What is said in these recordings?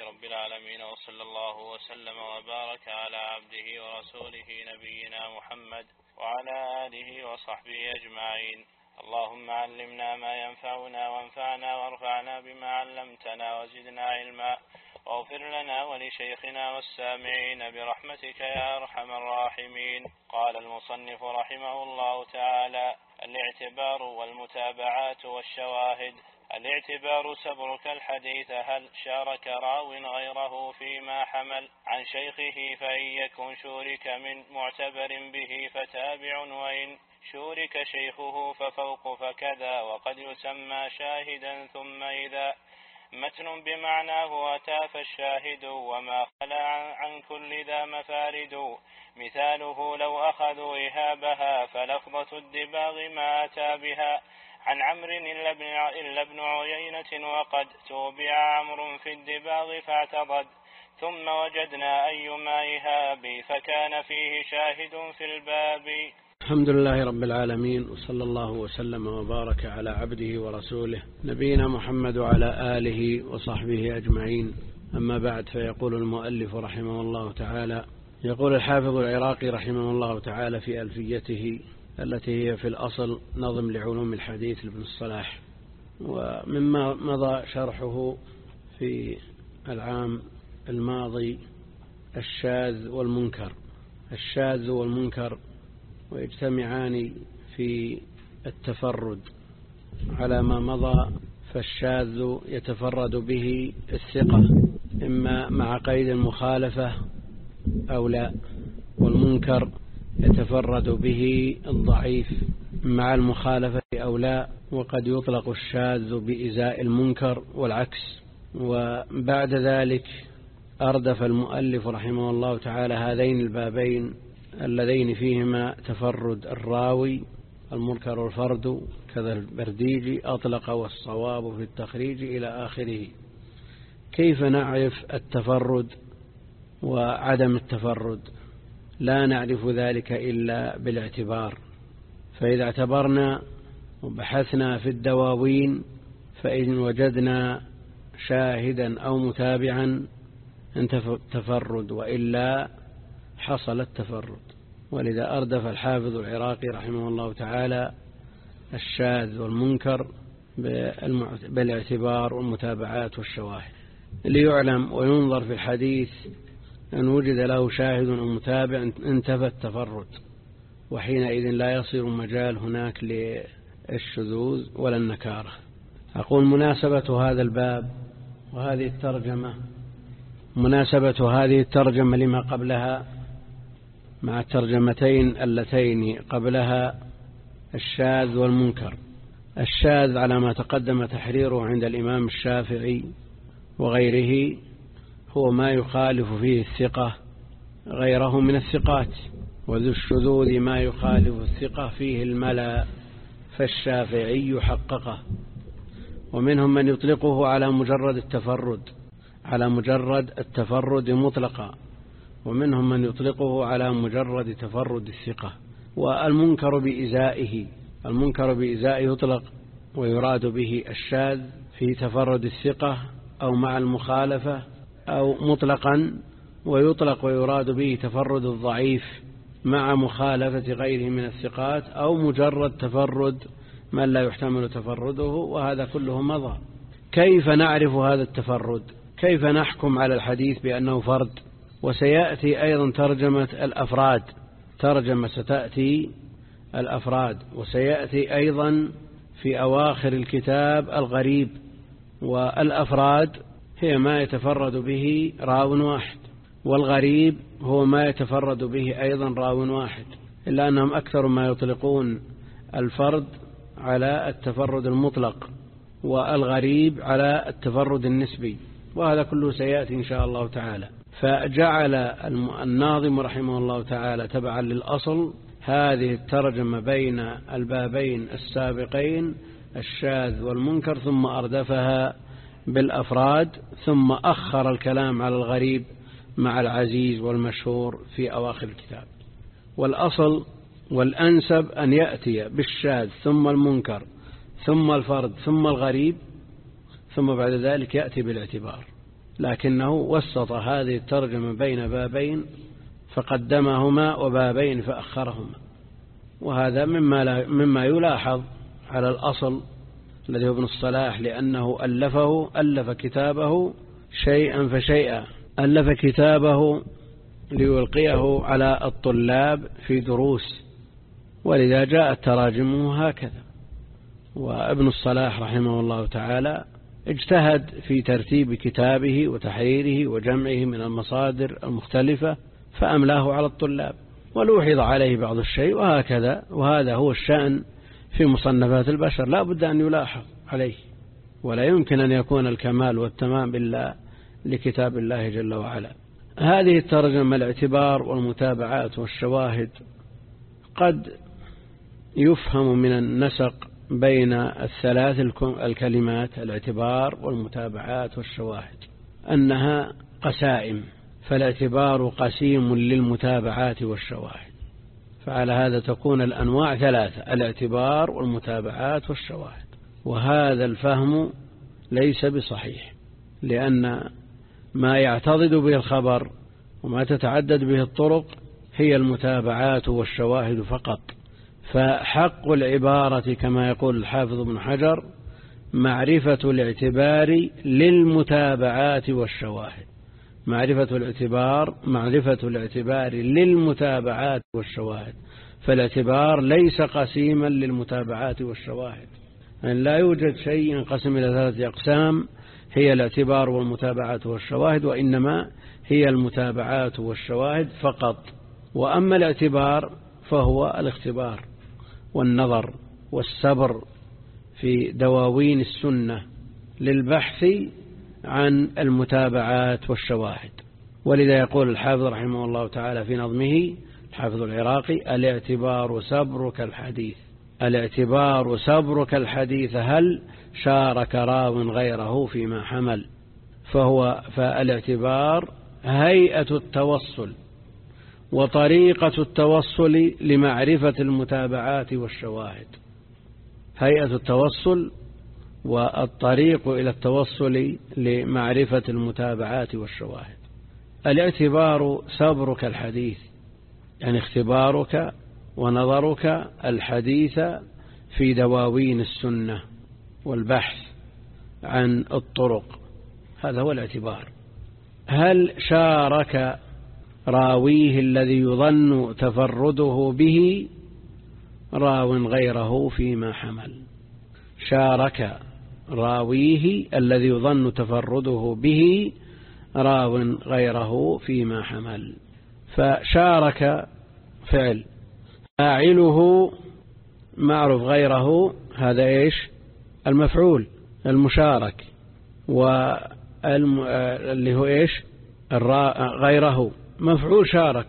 رب العالمين، وصلى الله وسلم وبارك على عبده ورسوله نبينا محمد وعلى آله وصحبه أجمعين. اللهم علمنا ما ينفعنا وانفعنا وارفعنا بما علمتنا وزدنا علما، واغفر لنا ولشيخنا والسامعين برحمتك يا أرحم الراحمين. قال المصنف رحمه الله تعالى: الاعتبار والمتابعات والشواهد. الاعتبار سبرك الحديث هل شارك راو غيره فيما حمل عن شيخه، فإن يكن شورك من معتبر به فتابع، وإن شورك شيخه ففوق فكذا. وقد يسمى شاهدا ثم إذا متن بمعناه أتى فالشاهد، وما خلا عن كل ذا مفارد. مثاله لو أخذوا إهابها فلفظة الدباغ ما أتى بها عن عمرو إلا ابن عيينة، وقد توبع عمرو في الدباغ فاعتضد. ثم وجدنا أيما إهاب فكان فيه شاهد في الباب. الحمد لله رب العالمين، وصلى الله وسلم وبارك على عبده ورسوله نبينا محمد وعلى آله وصحبه أجمعين. أما بعد، فيقول المؤلف رحمه الله تعالى: يقول الحافظ العراقي رحمه الله تعالى في ألفيته التي هي في الأصل نظم لعلوم الحديث لابن الصلاح، ومما مضى شرحه في العام الماضي الشاذ والمنكر. الشاذ والمنكر ويجتمعان في التفرد على ما مضى. فالشاذ يتفرد به الثقة إما مع قيد المخالفة أو لا، والمنكر يتفرد به الضعيف مع المخالفة أو لا. وقد يطلق الشاذ بإزاء المنكر والعكس. وبعد ذلك أردف المؤلف رحمه الله تعالى هذين البابين اللذين فيهما تفرد الراوي، المنكر والفرد، كذا البرديجي أطلق والصواب في التخريج إلى آخره. كيف نعرف التفرد وعدم التفرد؟ لا نعرف ذلك إلا بالاعتبار. فإذا اعتبرنا وبحثنا في الدواوين، فإن وجدنا شاهدا أو متابعا انتفى التفرد، وإلا حصل التفرد. ولذا أردف الحافظ العراقي رحمه الله تعالى الشاذ والمنكر بالاعتبار والمتابعات والشواهد، ليعلم وينظر في الحديث أن وجد له شاهد أو متابع انتفى التفرد، وحينئذ لا يصير مجال هناك للشذوذ ولا النكارة. أقول مناسبة هذا الباب وهذه الترجمة، مناسبة هذه الترجمة لما قبلها مع الترجمتين اللتين قبلها: الشاذ والمنكر. الشاذ على ما تقدم تحريره عند الإمام الشافعي وغيره هو ما يخالف فيه الثقة غيره من الثقات، وذو الشذوذ ما يخالف الثقة فيه الملا، فالشافعي حققه. ومنهم من يطلقه على مجرد التفرد، على مجرد التفرد مطلقا، ومنهم من يطلقه على مجرد تفرد الثقة. والمنكر بإزائه، المنكر بإزائه يطلق ويراد به الشاذ في تفرد الثقة أو مع المخالفة، أو مطلقا ويطلق ويراد به تفرد الضعيف مع مخالفة غيره من الثقات، أو مجرد تفرد من لا يحتمل تفرده، وهذا كله مضى. كيف نعرف هذا التفرد؟ كيف نحكم على الحديث بأنه فرد؟ وسيأتي أيضا ترجمة الأفراد، ترجمة ستأتي الأفراد، وسيأتي أيضا في أواخر الكتاب الغريب. والأفراد هي ما يتفرد به راو واحد، والغريب هو ما يتفرد به أيضا راو واحد، إلا أنهم أكثر ما يطلقون الفرد على التفرد المطلق، والغريب على التفرد النسبي، وهذا كله سيأتي إن شاء الله تعالى. فجعل الناظم رحمه الله تعالى تبعا للأصل هذه الترجمة بين البابين السابقين الشاذ والمنكر، ثم أردفها بالأفراد، ثم أخر الكلام على الغريب مع العزيز والمشهور في أواخر الكتاب. والأصل والأنسب أن يأتي بالشاذ ثم المنكر ثم الفرد ثم الغريب، ثم بعد ذلك يأتي بالاعتبار. لكنه وسط هذه الترجمة بين بابين فقدمهما وبابين فأخرهما، وهذا مما يلاحظ على الأصل الذي هو ابن الصلاح، لأنه ألف كتابه شيئا فشيئا، ألف كتابه ليلقيه على الطلاب في دروس، ولذا جاءت تراجمه هكذا. وابن الصلاح رحمه الله تعالى اجتهد في ترتيب كتابه وتحريره وجمعه من المصادر المختلفة فأملاه على الطلاب، ولوحظ عليه بعض الشيء وهكذا. وهذا هو الشأن في مصنفات البشر، لا بد أن يلاحظ عليه، ولا يمكن أن يكون الكمال والتمام إلا لكتاب الله جل وعلا. هذه الترجمة الاعتبار والمتابعات والشواهد قد يفهم من النسق بين الثلاث الكلمات الاعتبار والمتابعات والشواهد أنها قسائم، فالاعتبار قسيم للمتابعات والشواهد، فعلى هذا تكون الأنواع ثلاثة: الاعتبار والمتابعات والشواهد. وهذا الفهم ليس بصحيح، لأن ما يعتضد به الخبر وما تتعدد به الطرق هي المتابعات والشواهد فقط. فحق العبارة كما يقول الحافظ ابن حجر معرفة الاعتبار للمتابعات والشواهد، معرفة الاعتبار للمتابعات والشواهد، فالاعتبار ليس قسيما للمتابعات والشواهد، يعني لا يوجد شيء ينقسم إلى ثلاثة أقسام هي الاعتبار والمتابعات والشواهد، وإنما هي المتابعات والشواهد فقط. وأما الاعتبار فهو الاختبار والنظر والصبر في دواوين السنة للبحث عن المتابعات والشواهد. ولذا يقول الحافظ رحمه الله تعالى في نظمه الحافظ العراقي: الاعتبار صبرك الحديث، الاعتبار صبرك الحديث هل شارك راو غيره فيما حمل. فالاعتبار هيئة التوصل وطريقة التوصل لمعرفة المتابعات والشواهد، هيئة التوصل والطريق إلى التوصل لمعرفة المتابعات والشواهد. الاعتبار صبرك الحديث، يعني اختبارك ونظرك الحديث في دواوين السنة والبحث عن الطرق، هذا هو الاعتبار. هل شارك راويه الذي يظن تفرده به راو غيره فيما حمل؟ شارك راويه الذي يظن تفرده به راو غيره فيما حمل. فشارك فعل، فاعله معروف، غيره هذا إيش؟ المفعول المشارك، واللي هو إيش؟ غيره مفعول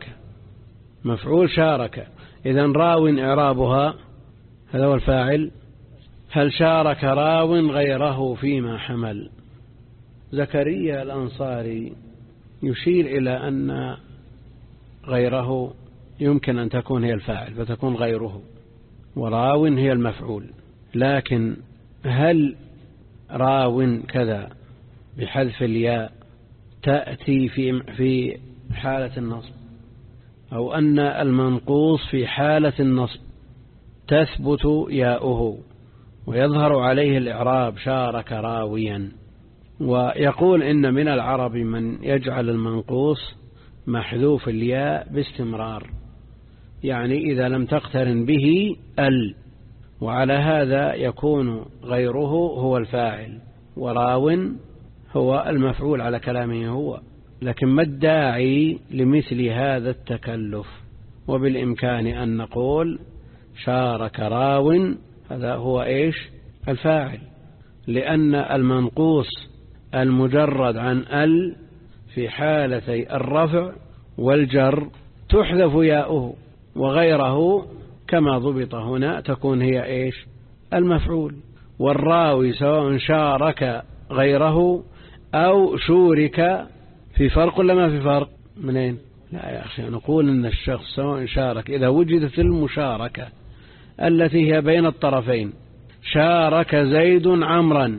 شارك. إذن راو إعرابها هذا هو الفاعل. هل شارك راو غيره فيما حمل؟ زكريا الأنصاري يشير إلى أن غيره يمكن أن تكون هي الفاعل فتكون غيره، وراو هي المفعول. لكن هل راو كذا بحذف الياء تأتي في حالة النصب، أو أن المنقوص في حالة النصب تثبت ياؤه ويظهر عليه الإعراب شارك راويا؟ ويقول إن من العرب من يجعل المنقوص محذوف الياء باستمرار، يعني إذا لم تقترن به وعلى هذا يكون غيره هو الفاعل وراو هو المفعول على كلامه هو. لكن ما الداعي لمثل هذا التكلف؟ وبالإمكان أن نقول شارك راو هذا هو إيش؟ الفاعل، لأن المنقوص المجرد عن في حالتي الرفع والجر تحذف ياؤه، وغيره كما ضبط هنا تكون هي إيش؟ المفعول. والراوي سواء شارك غيره أو شورك، في فرق ولا ما في فرق؟ منين؟ لا يا أخي، نقول إن الشخص سواء شارك إذا وجدت المشاركة التي هي بين الطرفين، شارك زيد عمرا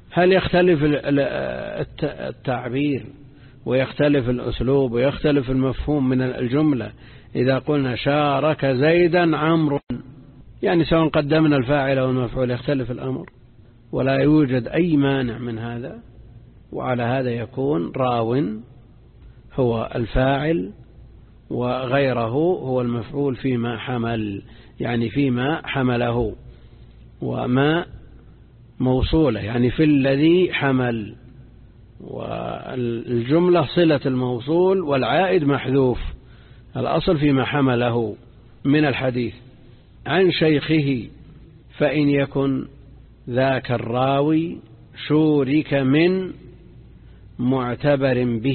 هل يختلف التعبير ويختلف الأسلوب ويختلف المفهوم من الجملة إذا قلنا شارك زيدا عمرو؟ يعني سواء قدمنا الفاعل أو المفعول يختلف الأمر، ولا يوجد أي مانع من هذا. وعلى هذا يكون راو هو الفاعل وغيره هو المفعول فيما حمل، يعني فيما حمله، وما موصولة يعني في الذي حمل، والجملة صلة الموصول والعائد محذوف، الأصل فيما حمله من الحديث. عن شيخه فإن يكن ذاك الراوي شورك من معتبر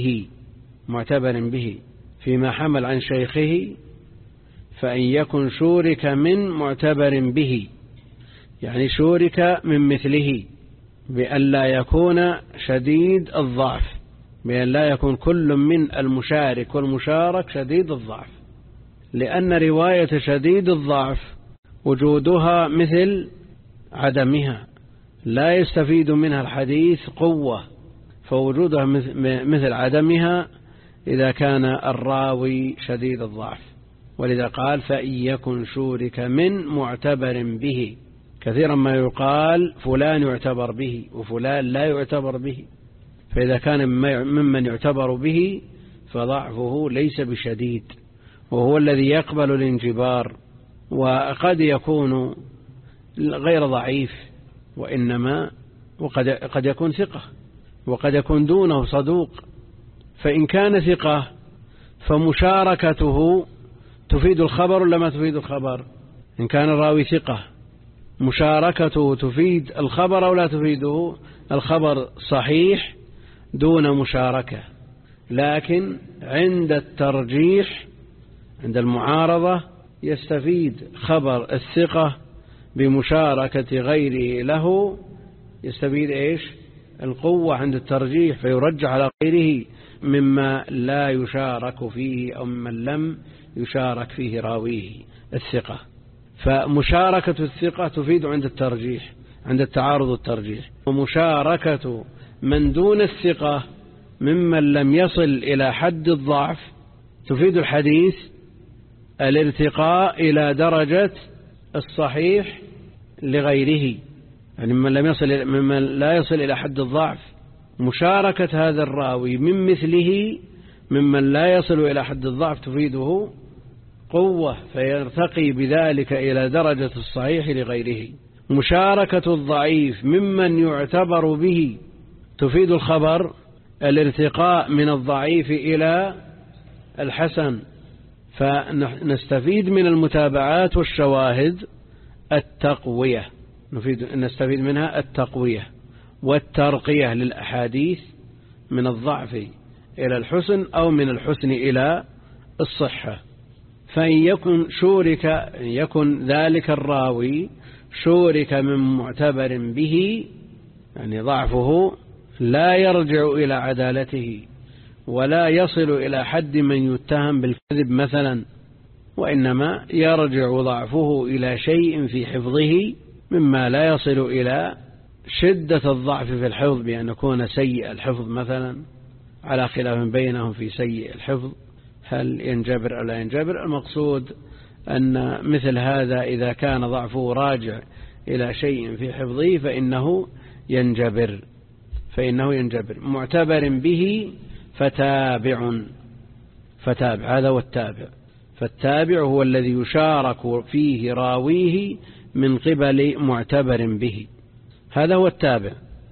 به فيما حمل عن شيخه، فإن يكن شورك من معتبر به، يعني شورك من مثله، بأن لا يكون شديد الضعف، بأن لا يكون كل من المشارك والمشارك شديد الضعف، لأن رواية شديد الضعف وجودها مثل عدمها، لا يستفيد منها الحديث قوة، فوجودها مثل عدمها إذا كان الراوي شديد الضعف. ولذا قال فإن يكن شورك من معتبر به. كثيرا ما يقال فلان يعتبر به وفلان لا يعتبر به، فإذا كان ممن يعتبر به فضعفه ليس بشديد، وهو الذي يقبل الانجبار، وقد يكون غير ضعيف وإنما قد يكون ثقة، وقد يكون دونه صدوق. فإن كان ثقة فمشاركته تفيد الخبر ولا ما تفيد الخبر؟ إن كان الراوي ثقة مشاركته تفيد الخبر أو لا تفيده؟ الخبر صحيح دون مشاركة، لكن عند الترجيح عند المعارضة يستفيد خبر الثقة بمشاركة غيره له، يستفيد إيش؟ القوة عند الترجيح، فيرجح على غيره مما لا يشارك فيه أو ممن لم يشارك فيه راويه الثقة. فمشاركة الثقة تفيد عند الترجيح، عند التعارض والترجيح، ومشاركة من دون الثقة ممن لم يصل إلى حد الضعف تفيد الحديث الارتقاء إلى درجة الصحيح لغيره، يعني ممن لا يصل إلى حد الضعف، مشاركة هذا الراوي من مثله ممن لا يصل إلى حد الضعف تفيده قوة، فيرتقي بذلك إلى درجة الصحيح لغيره. مشاركة الضعيف ممن يعتبر به تفيد الخبر الارتقاء من الضعيف إلى الحسن، فنستفيد من المتابعات والشواهد التقوية، نستفيد منها التقوية والترقية للأحاديث من الضعف إلى الحسن أو من الحسن إلى الصحة. فإن يكن ذلك الراوي شورك من معتبر به، يعني ضعفه لا يرجع إلى عدالته ولا يصل إلى حد من يتهم بالكذب مثلا، وإنما يرجع ضعفه إلى شيء في حفظه مما لا يصل إلى شدة الضعف في الحفظ بأن يكون سيء الحفظ مثلا، على خلاف بينهم في سيء الحفظ هل ينجبر أو لا ينجبر. المقصود أن مثل هذا إذا كان ضعفه راجع إلى شيء في حفظه فإنه ينجبر معتبر به فتابع، هذا هو التابع. فالتابع هو الذي يشارك فيه راويه من قبل معتبر به، هذا هو التابع.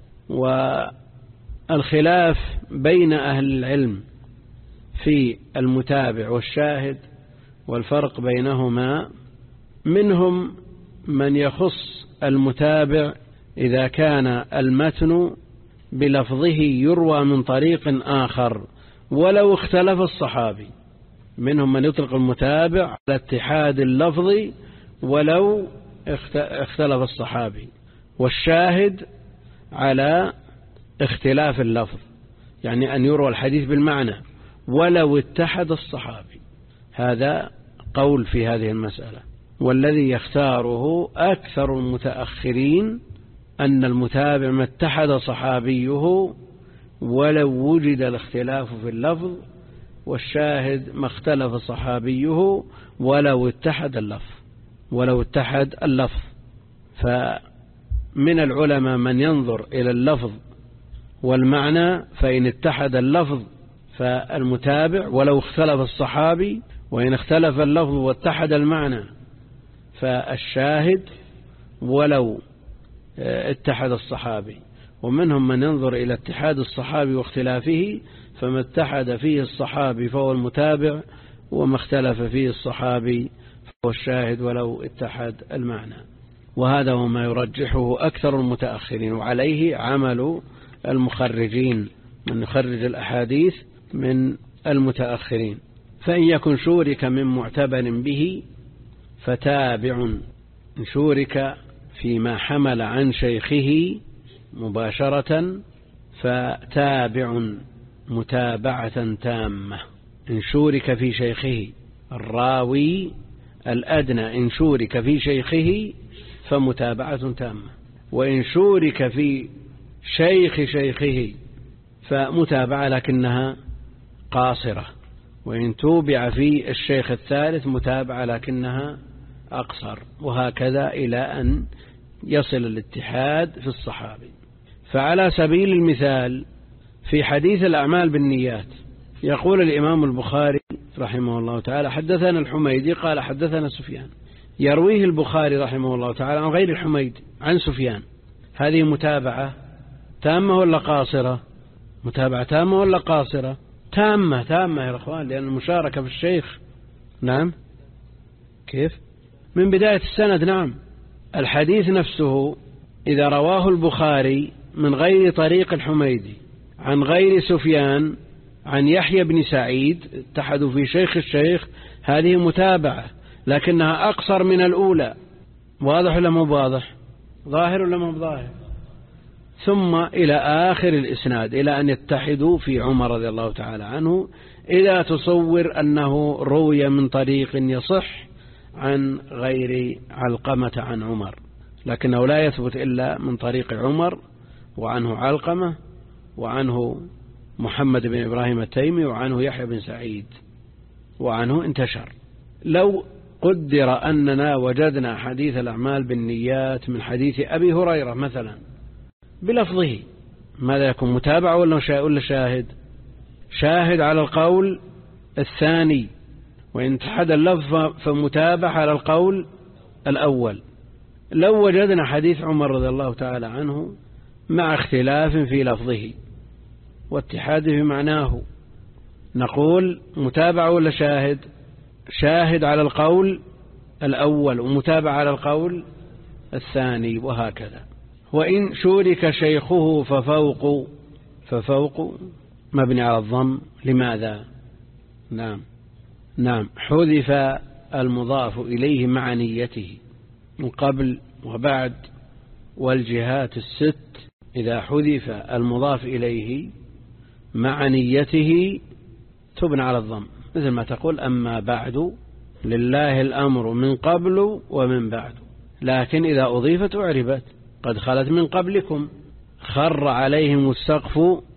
والخلاف بين أهل العلم في المتابع والشاهد والفرق بينهما، منهم من يخص المتابع إذا كان المتن بلفظه يروى من طريق آخر ولو اختلف الصحابي، منهم من يطلق المتابع على اتحاد اللفظ ولو اختلف الصحابي، والشاهد على اختلاف اللفظ، يعني أن يروى الحديث بالمعنى ولو اتحد الصحابي. هذا قول في هذه المسألة، والذي يختاره أكثر المتأخرين أن المتابع ما اتحد صحابيه ولو وجد الاختلاف في اللفظ، والشاهد ما اختلف صحابيه ولو اتحد اللفظ. فمن العلماء من ينظر إلى اللفظ والمعنى، فإن اتحد اللفظ فالمتابع ولو اختلف الصحابي، وإن اختلف اللفظ واتحد المعنى فالشاهد ولو اتحد الصحابي. ومنهم من ينظر إلى اتحاد الصحابي واختلافه، فما اتحد فيه الصحابي فهو المتابع، وما اختلف فيه الصحابي فهو الشاهد ولو اتحد المعنى. وهذا هو ما يرجحه أكثر المتأخرين، وعليه عمل المخرجين من يخرج الأحاديث من المتأخرين. فإن يكن شورك من معتبر به فتابع، إن شورك فيما حمل عن شيخه مباشرة فتابع متابعة تامة. إن شورك في شيخه الراوي الأدنى، إن شورك في شيخه فمتابعة تامة. وإن شورك في شيخه فمتابعة لكنها قاصرة. وإن توبع في الشيخ الثالث متابعة لكنها أقصر، وهكذا إلى أن يصل الاتحاد في الصحابي. فعلى سبيل المثال في حديث الأعمال بالنيات يقول الإمام البخاري رحمه الله تعالى: حدثنا الحميدي قال حدثنا سفيان. يرويه البخاري رحمه الله تعالى عن غير الحميدي عن سفيان. هذه متابعة تامة ولا قاصرة؟ متابعة تامة ولا قاصرة؟ تامة يا أخوان، لأن المشاركة في الشيخ. نعم، كيف؟ من بداية السند. نعم، الحديث نفسه إذا رواه البخاري من غير طريق الحميدي عن غير سفيان عن يحيى بن سعيد اتحدوا في شيخ الشيخ، هذه متابعة لكنها أقصر من الأولى. واضح ولا مو واضح؟ ظاهر ولا مو ظاهر؟ ثم إلى آخر الإسناد إلى أن يتحدوا في عمر رضي الله تعالى عنه، إذا تصور أنه روي من طريق يصح عن غير علقمة عن عمر، لكنه لا يثبت إلا من طريق عمر وعنه علقمة وعنه محمد بن إبراهيم التيمي وعنه يحيى بن سعيد وعنه انتشر. لو قدر أننا وجدنا حديث الأعمال بالنيات من حديث أبي هريرة مثلا بلفظه، ماذا يكون؟ متابعة ولا شاهد؟ شاهد على القول الثاني، وإن اتحد اللفظ فمتابعة على القول الأول. لو وجدنا حديث عمر رضي الله تعالى عنه مع اختلاف في لفظه واتحاده في معناه، نقول متابعة ولا شاهد؟ شاهد على القول الأول ومتابعة على القول الثاني، وهكذا. وإن شورك شيخه ففوق مبني على الضم. لماذا؟ نعم، حذف المضاف إليه مع نيته من قبل وبعد والجهات الست. إذا حذف المضاف إليه مع نيته تبنى على الضم، مثل ما تقول: أما بعد لله الأمر من قبل ومن بعد. لكن إذا أضيفت أعربت: قد خلت من قبلكم خر عليهم السقف.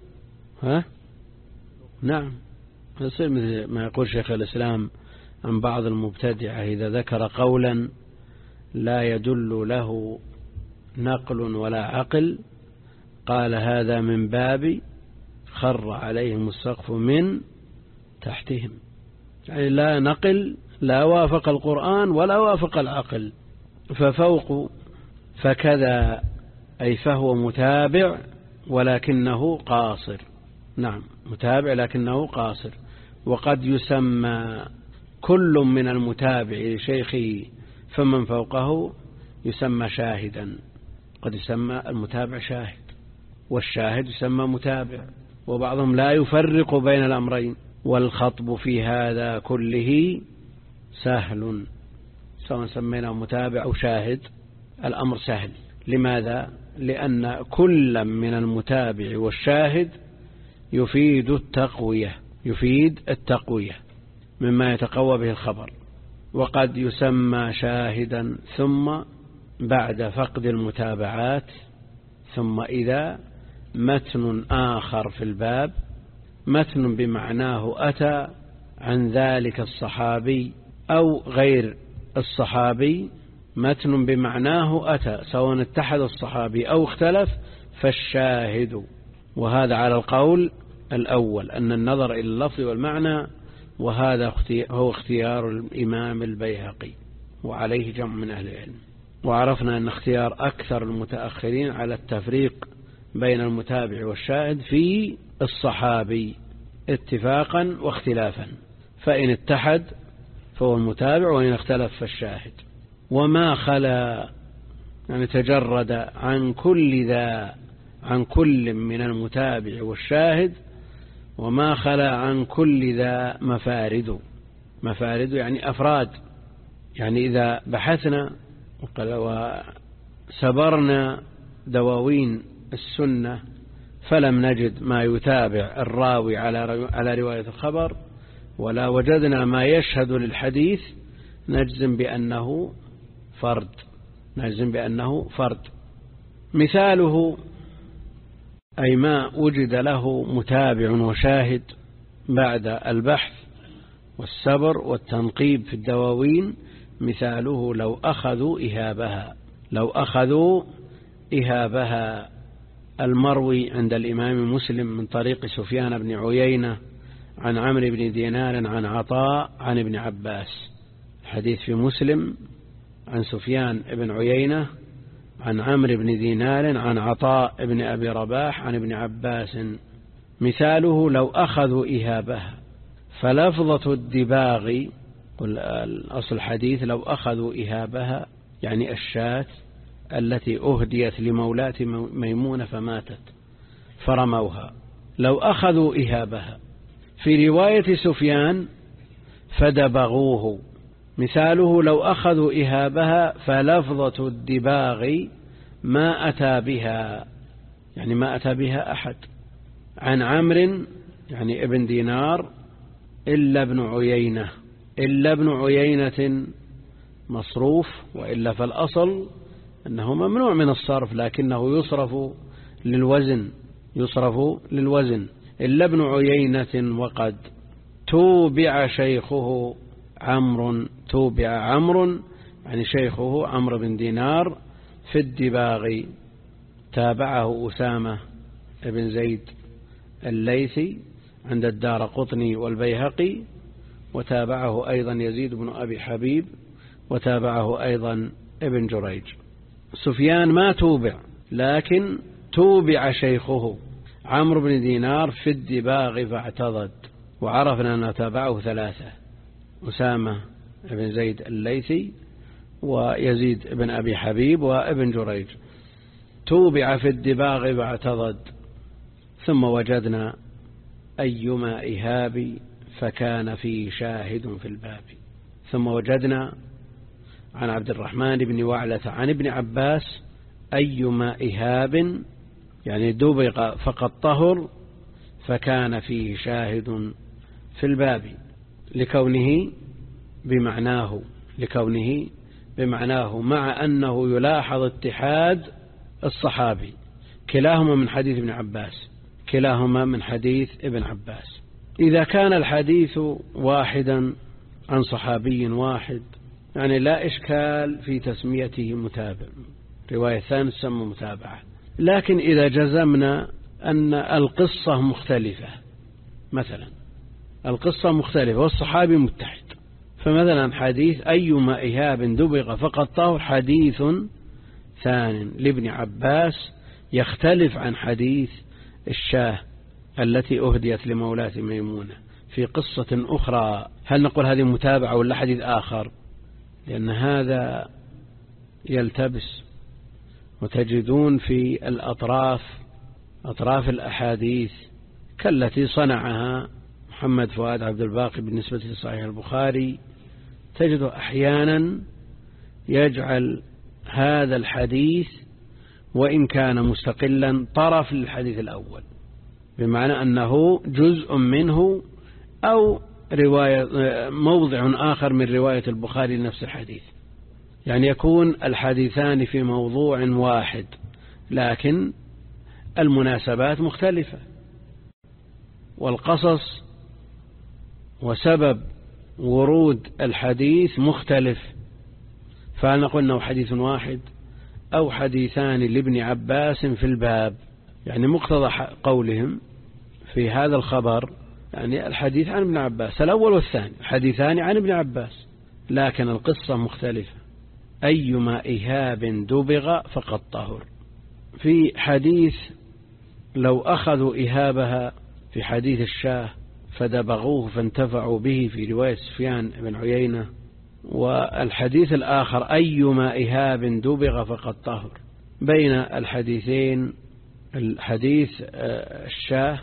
نعم، يصير مثل ما يقول شيخ الإسلام عن بعض المبتدعة: إذا ذكر قولا لا يدل له نقل ولا عقل قال هذا من باب خر عليهم السقف من تحتهم، يعني لا نقل، لا وافق القرآن ولا وافق العقل. ففوق فكذا، أي فهو متابع ولكنه قاصر. نعم، متابع لكنه قاصر. وقد يسمى كل من المتابع لشيخه فمن فوقه يسمى شاهدا. قد يسمى المتابع شاهد والشاهد يسمى متابع، وبعضهم لا يفرق بين الأمرين. والخطب في هذا كله سهل، سواء سميناه متابع أو شاهد الأمر سهل. لماذا؟ لأن كل من المتابع والشاهد يفيد التقوية مما يتقوى به الخبر. وقد يسمى شاهدا ثم بعد فقد المتابعات ثم إذا متن آخر في الباب، متن بمعناه أتى عن ذلك الصحابي أو غير الصحابي، متن بمعناه أتى سواء اتحد الصحابي أو اختلف فالشاهد. وهذا على القول الأول أن النظر إلى اللفظ والمعنى، وهذا هو اختيار الإمام البيهقي وعليه جمع من أهل العلم. وعرفنا أن اختيار أكثر المتأخرين على التفريق بين المتابع والشاهد في الصحابي اتفاقا واختلافا، فإن اتحد فهو المتابع وإن اختلف فالشاهد. وما خلا يعني تجرد عن كل من المتابع والشاهد، وما خلا عن كل ذا مفارد يعني أفراد. يعني إذا بحثنا وسبرنا دواوين السنة فلم نجد ما يتابع الراوي على رواية الخبر، ولا وجدنا ما يشهد للحديث، نجزم بأنه فرد. مثاله أي ما وجد له متابع وشاهد بعد البحث والسبر والتنقيب في الدواوين، مثاله لو أخذوا إهابها المروي عند الإمام مسلم من طريق سفيان بن عيينة عن عمرو بن دينار عن عطاء عن ابن عباس. الحديث في مسلم عن سفيان بن عيينة عن عمرو بن دينار عن عطاء بن أبي رباح عن ابن عباس، مثاله لو أخذوا إهابها. فلفظة الدباغ، الأصل الحديث لو أخذوا إهابها يعني الشاة التي أهديت لمولاة ميمونة فماتت فرموها، لو أخذوا إهابها. في رواية سفيان فدبغوه، مثاله لو أخذوا إهابها. فلفظة الدباغ ما أتى بها، يعني ما أتى بها أحد عن عمرو يعني ابن دينار إلا ابن عيينة مصروف، وإلا فالأصل أنه ممنوع من الصرف، لكنه يصرف للوزن. إلا ابن عيينة وقد توبع شيخه عمرو، يعني شيخه عمرو بن دينار في الدباغ. تابعه أسامة بن زيد الليثي عند الدارقطني والبيهقي، وتابعه أيضا يزيد بن أبي حبيب، وتابعه أيضا ابن جريج. سفيان ما توبع، لكن توبع شيخه عمرو بن دينار في الدباغ فاعتضد. وعرفنا أن تابعه ثلاثة: أسامة بن زيد الليثي ويزيد بن أبي حبيب وابن جريج. توبع في الدباغ فاعتضد. ثم وجدنا أيما إهاب فكان فيه شاهد في الباب. ثم وجدنا عن عبد الرحمن بن وعلة عن ابن عباس أيما إهاب يعني دبغ فقد طهر فكان فيه شاهد في الباب، لكونه بمعناه مع أنه يلاحظ اتحاد الصحابي، كلاهما من حديث ابن عباس. إذا كان الحديث واحدا عن صحابي واحد يعني لا إشكال في تسميته متابع، رواية ثانية تسمى متابعة. لكن إذا جزمنا أن القصة مختلفة، مثلا القصة مختلفة والصحابي متحد، فمثلا حديث أيما إهاب دبغ فقد طهر حديث ثان لابن عباس يختلف عن حديث الشاه التي أهديت لمولاة ميمونة في قصة أخرى، هل نقول هذه متابعة ولا حديث آخر؟ لأن هذا يلتبس. وتجدون في أطراف الأحاديث كالتي صنعها محمد فؤاد عبد الباقي بالنسبة لصحيح البخاري، تجد أحيانا يجعل هذا الحديث وإن كان مستقلا طرف للحديث الأول، بمعنى أنه جزء منه أو موضع آخر من رواية البخاري لنفس الحديث. يعني يكون الحديثان في موضوع واحد، لكن المناسبات مختلفة، والقصص وسبب ورود الحديث مختلف، فهل نقول أنه حديث واحد أو حديثان لابن عباس في الباب؟ يعني مقتضى قولهم في هذا الخبر يعني الحديث عن ابن عباس الأول والثاني، حديثان عن ابن عباس، لكن القصة مختلفة. أيما إهاب دبغ فقد طهر. في حديث لو أخذوا إهابها في حديث الشاه فدبغوه فانتفعوا به في رواية سفيان بن عيينة، والحديث الآخر أيما إهاب دبغ فقد طهر. بين الحديثين الحديث الشاه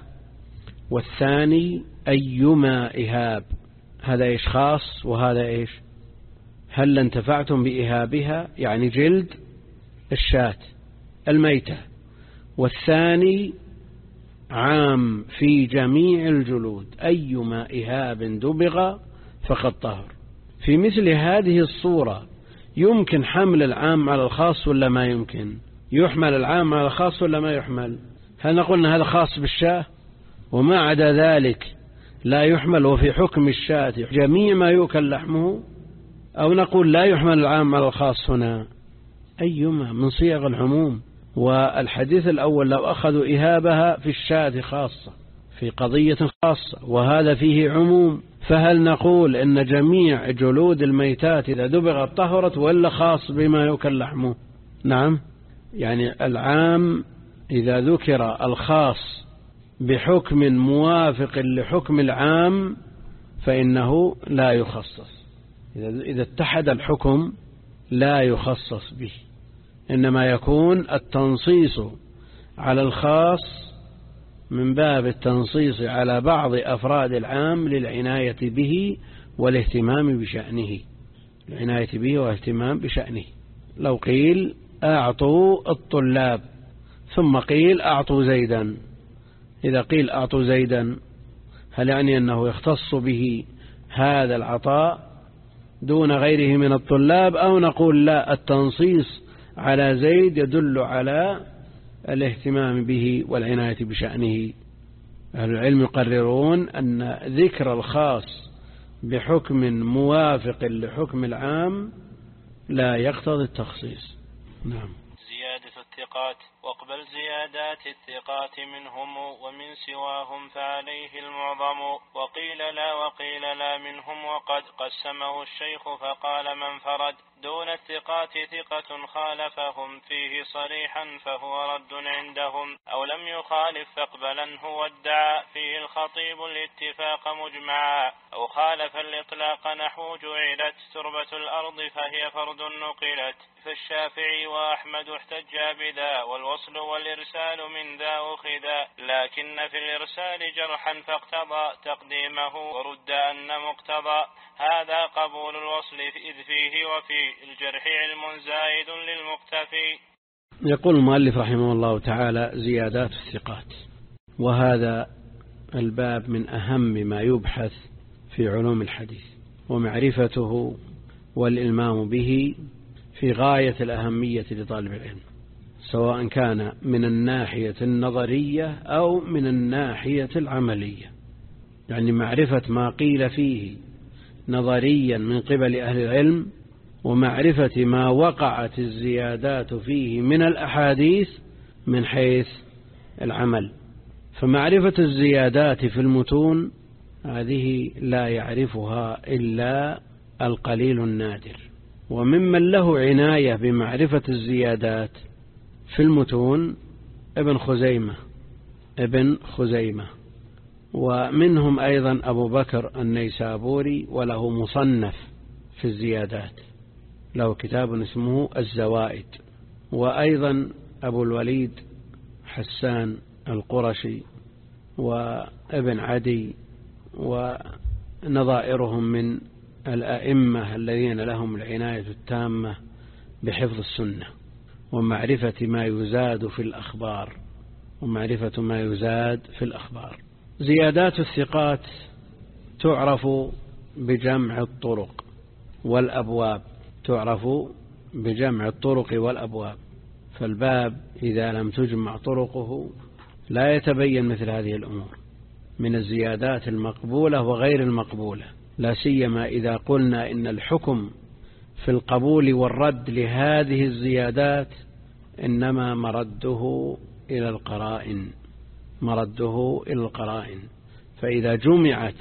والثاني أيما إهاب، هذا إيش خاص وهذا إيش؟ هل انتفعتم بإهابها يعني جلد الشاة الميتة، والثاني عام في جميع الجلود أيما إهاب دبغ فقد طهر. في مثل هذه الصورة يمكن حمل العام على الخاص ولا ما يمكن؟ يحمل العام على الخاص ولا ما يحمل؟ هل نقول أن هذا خاص بالشاة وما عدا ذلك لا يحمل وفي حكم الشاة جميع ما يؤكل لحمه، أو نقول لا يحمل العام على الخاص هنا؟ أيما من صيغ العموم. والحديث الأول لو أخذوا إهابها في الشاة خاصة في قضية خاصة، وهذا فيه عموم، فهل نقول إن جميع جلود الميتات إذا دبغت طهرت ولا خاص بما يؤكل لحمه؟ نعم، يعني العام إذا ذكر الخاص بحكم موافق لحكم العام فإنه لا يخصص، إذا اتحد الحكم لا يخصص به، إنما يكون التنصيص على الخاص من باب التنصيص على بعض أفراد العام للعناية به والاهتمام بشأنه، العناية به والاهتمام بشأنه. لو قيل أعطوا الطلاب ثم قيل أعطوا زيدا، إذا قيل أعطوا زيدا هل يعني أنه يختص به هذا العطاء دون غيره من الطلاب، أو نقول لا، التنصيص على زيد يدل على الاهتمام به والعناية بشأنه؟ أهل العلم يقررون أن ذكر الخاص بحكم موافق لحكم العام لا يقتضي التخصيص. نعم. زيادة الثقات، واقبل زيادات الثقات منهم ومن سواهم فعليه المعظم، وقيل لا منهم، وقد قسمه الشيخ فقال من فرد دون الثقات ثقة خالفهم فيه صريحا فهو رد عندهم، أو لم يخالف فاقبلنه وادعى فيه الخطيب الاتفاق مجمعا، أو خالف الإطلاق نحو جعلت تربة الأرض فهي فرد نقلت، فالشافعي وأحمد احتج بذا، والوصل والإرسال من ذا أخذا، لكن في الإرسال جرحا فاقتضى تقديمه ورد أن مقتضى هذا قبول الوصل إذ فيه وفي الجرح علم زائد للمقتفي. يقول المؤلف رحمه الله تعالى زيادات الثقات، وهذا الباب من أهم ما يبحث في علوم الحديث، ومعرفته والإلمام به في غاية الأهمية لطالب العلم، سواء كان من الناحية النظرية أو من الناحية العملية، يعني معرفة ما قيل فيه نظريا من قبل أهل العلم، ومعرفة ما وقعت الزيادات فيه من الأحاديث من حيث العمل. فمعرفة الزيادات في المتون هذه لا يعرفها إلا القليل النادر، وممن له عناية بمعرفة الزيادات في المتون ابن خزيمة، ومنهم أيضا أبو بكر النيسابوري، وله مصنف في الزيادات، له كتاب اسمه الزوائد، وأيضا أبو الوليد حسان القرشي وابن عدي ونظائرهم من الأئمة الذين لهم العناية التامة بحفظ السنة ومعرفة ما يزاد في الأخبار. زيادات الثقات تعرف بجمع الطرق والأبواب، فالباب إذا لم تجمع طرقه لا يتبين مثل هذه الأمور من الزيادات المقبولة وغير المقبولة، لا سيما إذا قلنا إن الحكم في القبول والرد لهذه الزيادات إنما مرده إلى القرائن. فإذا جمعت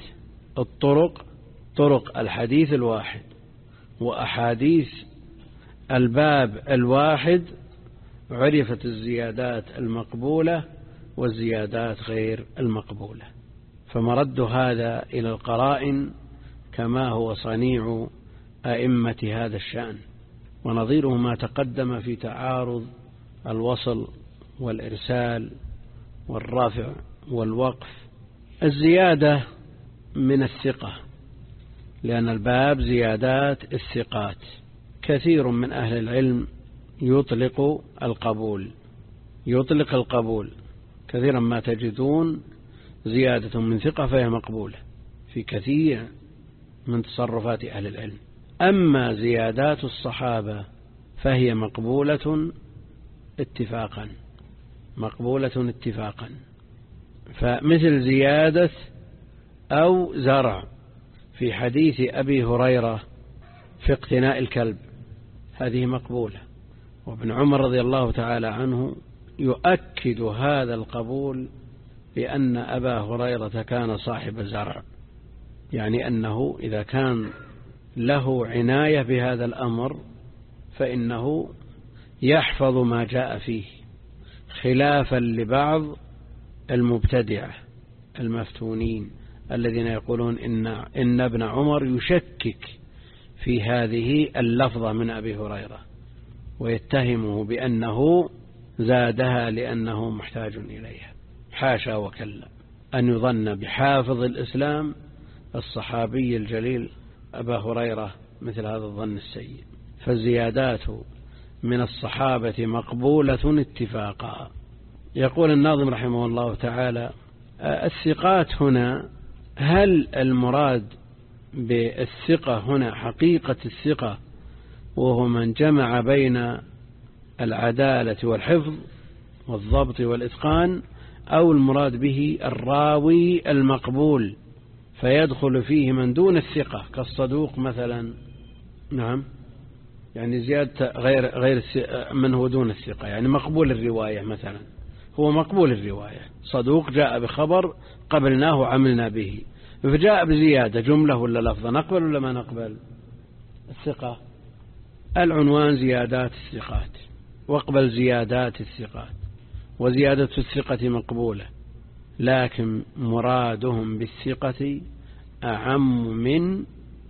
طرق الحديث الواحد وأحاديث الباب الواحد عرفت الزيادات المقبولة والزيادات غير المقبولة، فمرد هذا إلى القرائن كما هو صنيع أئمة هذا الشأن. ونظيره ما تقدم في تعارض الوصل والإرسال والرفع والوقف. الزيادة من الثقة، لأن الباب زيادات الثقات. كثير من أهل العلم يطلق القبول كثيرا ما تجدون زيادة من ثقة فهي مقبولة في كثير من تصرفات أهل العلم. أما زيادات الصحابة فهي مقبولة اتفاقا، فمثل زيادة أو زرع في حديث أبي هريرة في اقتناء الكلب، هذه مقبولة. وابن عمر رضي الله تعالى عنه يؤكد هذا القبول بأن أبا هريرة كان صاحب زرع، يعني أنه إذا كان له عناية بهذا الأمر فإنه يحفظ ما جاء فيه، خلافا لبعض المبتدعة المفتونين الذين يقولون إن ابن عمر يشكك في هذه اللفظة من أبي هريرة ويتهمه بأنه زادها لأنه محتاج إليها. حاشا وكلا أن يظن بحافظ الإسلام الصحابي الجليل أبا هريرة مثل هذا الظن السيء. فالزيادات من الصحابة مقبولة اتفاقا. يقول الناظم رحمه الله تعالى: الثقات هنا، هل المراد بالثقة هنا حقيقة الثقة وهو من جمع بين العدالة والحفظ والضبط والإتقان، أو المراد به الراوي المقبول فيدخل فيه من دون الثقة كالصدوق مثلا؟ نعم، يعني زيادة غير من هو دون الثقة، يعني مقبول الرواية مثلا، هو مقبول الرواية، صدوق جاء بخبر قبلناه عملنا به، فجاء بزيادة جملة ولا لفظة، نقبل ولا ما نقبل؟ الثقة. العنوان زيادات الثقات، واقبل زيادات الثقات، وزيادة الثقة مقبولة، لكن مرادهم بالثقة أعم من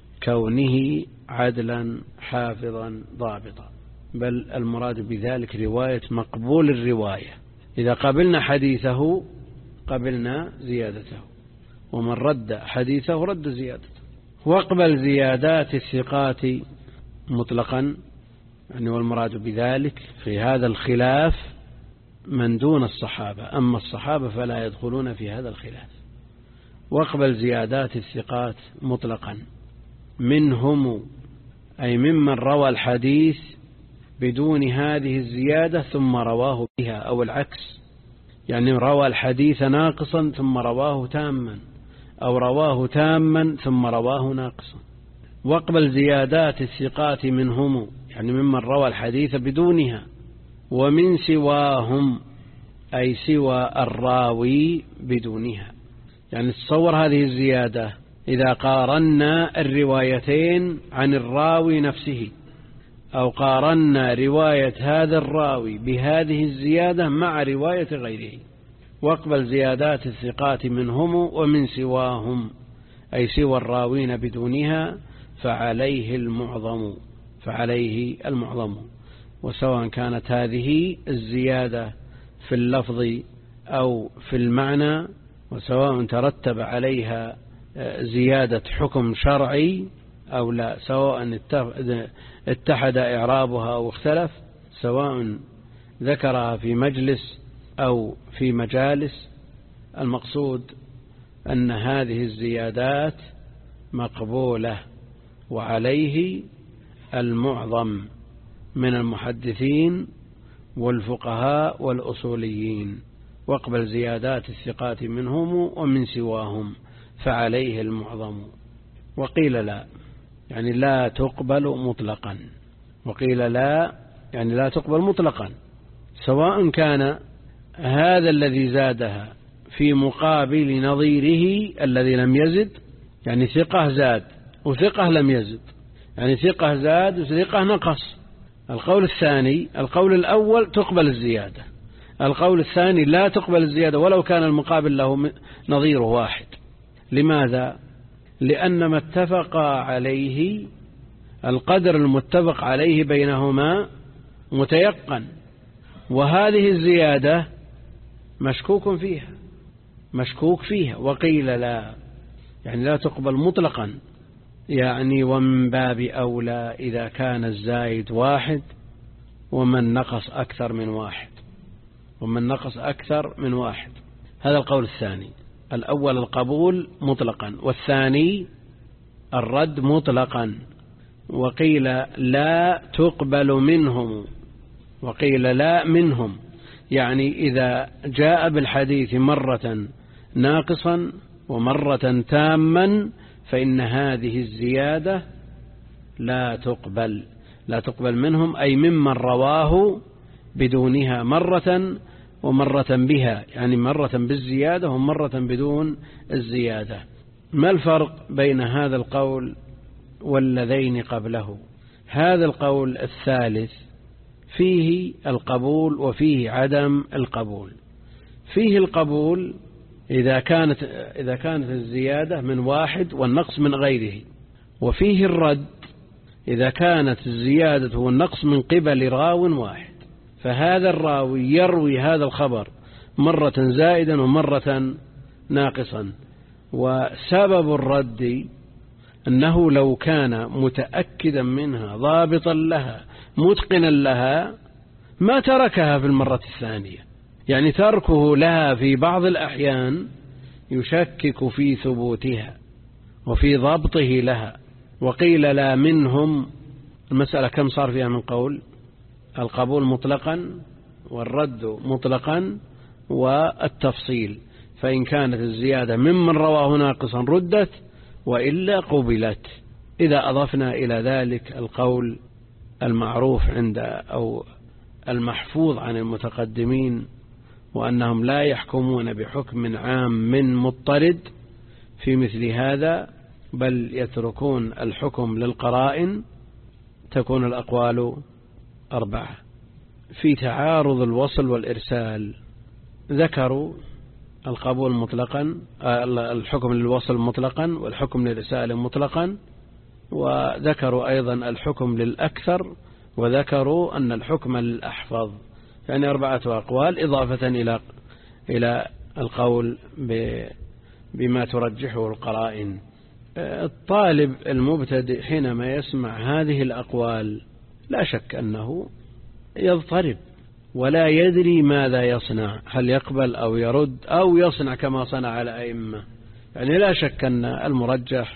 كونه عدلا حافظا ضابطا، بل المراد بذلك رواية مقبول الرواية. إذا قبلنا حديثه قبلنا زيادته، ومن رد حديثه رد زيادته. واقبل زيادات الثقات مطلقا، يعني والمراد بذلك في هذا الخلاف من دون الصحابة، أما الصحابة فلا يدخلون في هذا الخلاف. واقبل زيادات الثقات مطلقا منهم، أي ممن روى الحديث بدون هذه الزيادة ثم رواه بها، أو العكس، يعني روى الحديث ناقصا ثم رواه تاما، أو رواه تاما ثم رواه ناقصا. واقبل زيادات الثقات منهم، يعني ممن روى الحديث بدونها، ومن سواهم أي سوى الراوي بدونها. يعني تصور هذه الزيادة إذا قارنا الروايتين عن الراوي نفسه، أو قارنا رواية هذا الراوي بهذه الزيادة مع رواية غيره. واقبل زيادات الثقات منهم ومن سواهم أي سوى الراوين بدونها، فعليه المعظم. وسواء كانت هذه الزيادة في اللفظ أو في المعنى، وسواء ترتب عليها زيادة حكم شرعي أو لا، سواء اتحد إعرابها أو اختلف، سواء ذكرها في مجلس أو في مجالس، المقصود أن هذه الزيادات مقبولة. وعليه المعظم من المحدثين والفقهاء والأصوليين، واقبل زيادات الثقات منهم ومن سواهم فعليه المعظم. وقيل لا، يعني لا تقبل مطلقا، وقيل لا، يعني لا تقبل مطلقا، سواء كان هذا الذي زادها في مقابل نظيره الذي لم يزد، يعني ثقة زاد وثقة لم يزد، يعني ثقة زاد وثقة نقص. القول الثاني، القول الأول تقبل الزيادة، القول الثاني لا تقبل الزيادة ولو كان المقابل له نظيره واحد. لماذا؟ لأن ما اتفق عليه، القدر المتفق عليه بينهما متيقن، وهذه الزيادة مشكوك فيها، مشكوك فيها. وقيل لا، يعني لا تقبل مطلقا، يعني ومن باب أولى إذا كان الزايد واحد ومن نقص أكثر من واحد، ومن نقص أكثر من واحد. هذا القول الثاني. الأول القبول مطلقا، والثاني الرد مطلقا. وقيل لا تقبل منهم، وقيل لا منهم، يعني إذا جاء بالحديث مرة ناقصا ومرة تاما فإن هذه الزيادة لا تقبل، لا تقبل منهم، أي ممن رواه بدونها مرة ومرة بها، يعني مرة بالزيادة ومرة بدون الزيادة. ما الفرق بين هذا القول والذين قبله؟ هذا القول الثالث فيه القبول وفيه عدم القبول. فيه القبول إذا كانت الزيادة من واحد والنقص من غيره، وفيه الرد إذا كانت الزيادة والنقص من قبل راو واحد. فهذا الراوي يروي هذا الخبر مرة زائدا ومرة ناقصا، وسبب الرد أنه لو كان متأكدا منها ضابطا لها متقنا لها ما تركها في المرة الثانية، يعني تركه لها في بعض الأحيان يشكك في ثبوتها وفي ضبطه لها. وقيل لا منهم، المسألة كم صار فيها من قول؟ القبول مطلقا والرد مطلقا والتفصيل، فإن كانت الزيادة ممن رواه ناقصا ردت وإلا قبلت. إذا أضفنا إلى ذلك القول المعروف عند أو المحفوظ عن المتقدمين وأنهم لا يحكمون بحكم عام من مضطرد في مثل هذا، بل يتركون الحكم للقرائن، تكون الأقوال 4. في تعارض الوصل والإرسال ذكروا القبول مطلقا، الحكم للوصل مطلقا والحكم للإرسال مطلقا، وذكروا أيضا الحكم للأكثر، وذكروا أن الحكم للأحفظ، يعني 4 أقوال إضافة إلى القول بما ترجحه القرائن. الطالب المبتدئ حينما يسمع هذه الأقوال لا شك أنه يضطرب ولا يدري ماذا يصنع، هل يقبل أو يرد أو يصنع كما صنع الأئمة. يعني لا شك أن المرجح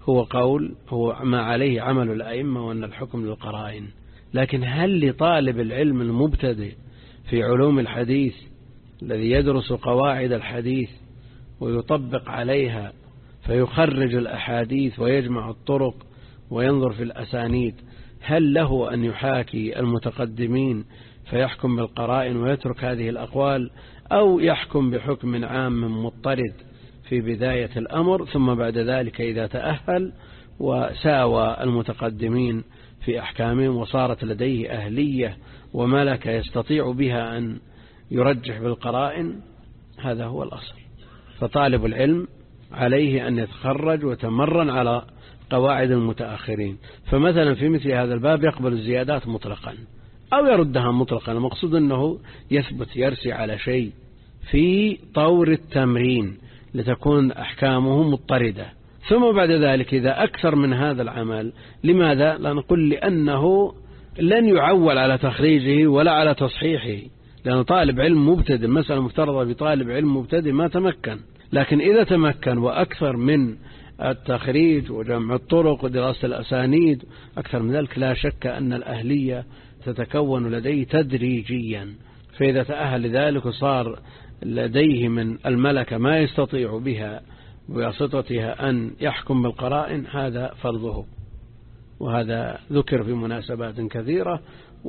هو ما عليه عمل الأئمة وأن الحكم للقرائن. لكن هل لطالب العلم المبتدئ في علوم الحديث الذي يدرس قواعد الحديث ويطبق عليها فيخرج الأحاديث ويجمع الطرق وينظر في الأسانيد، هل له أن يحاكي المتقدمين فيحكم بالقرائن ويترك هذه الأقوال، أو يحكم بحكم عام مضطرد في بداية الأمر ثم بعد ذلك إذا تأهل وساوى المتقدمين في أحكامهم وصارت لديه أهلية وملكة يستطيع بها أن يرجح بالقرائن؟ هذا هو الأصل. فطالب العلم عليه أن يتخرج وتمرن على قواعد المتأخرين. فمثلا في مثل هذا الباب يقبل الزيادات مطلقا أو يردها مطلقا، المقصود أنه يثبت يرسي على شيء في طور التمرين لتكون أحكامه مضطردة. ثم بعد ذلك إذا أكثر من هذا العمل، لماذا؟ لا نقول لأنه لن يعول على تخريجه ولا على تصحيحه، لأن طالب علم مبتدئ، مسألة مفترضة بطالب علم مبتدئ ما تمكن. لكن إذا تمكن وأكثر من التخريج وجمع الطرق ودراسة الأسانيد أكثر من ذلك، لا شك أن الأهلية تتكون لديه تدريجيا، فإذا تأهل لذلك وصار لديه من الملكة ما يستطيع بها بواسطتها أن يحكم بالقرائن، هذا فرضه. وهذا ذكر في مناسبات كثيرة.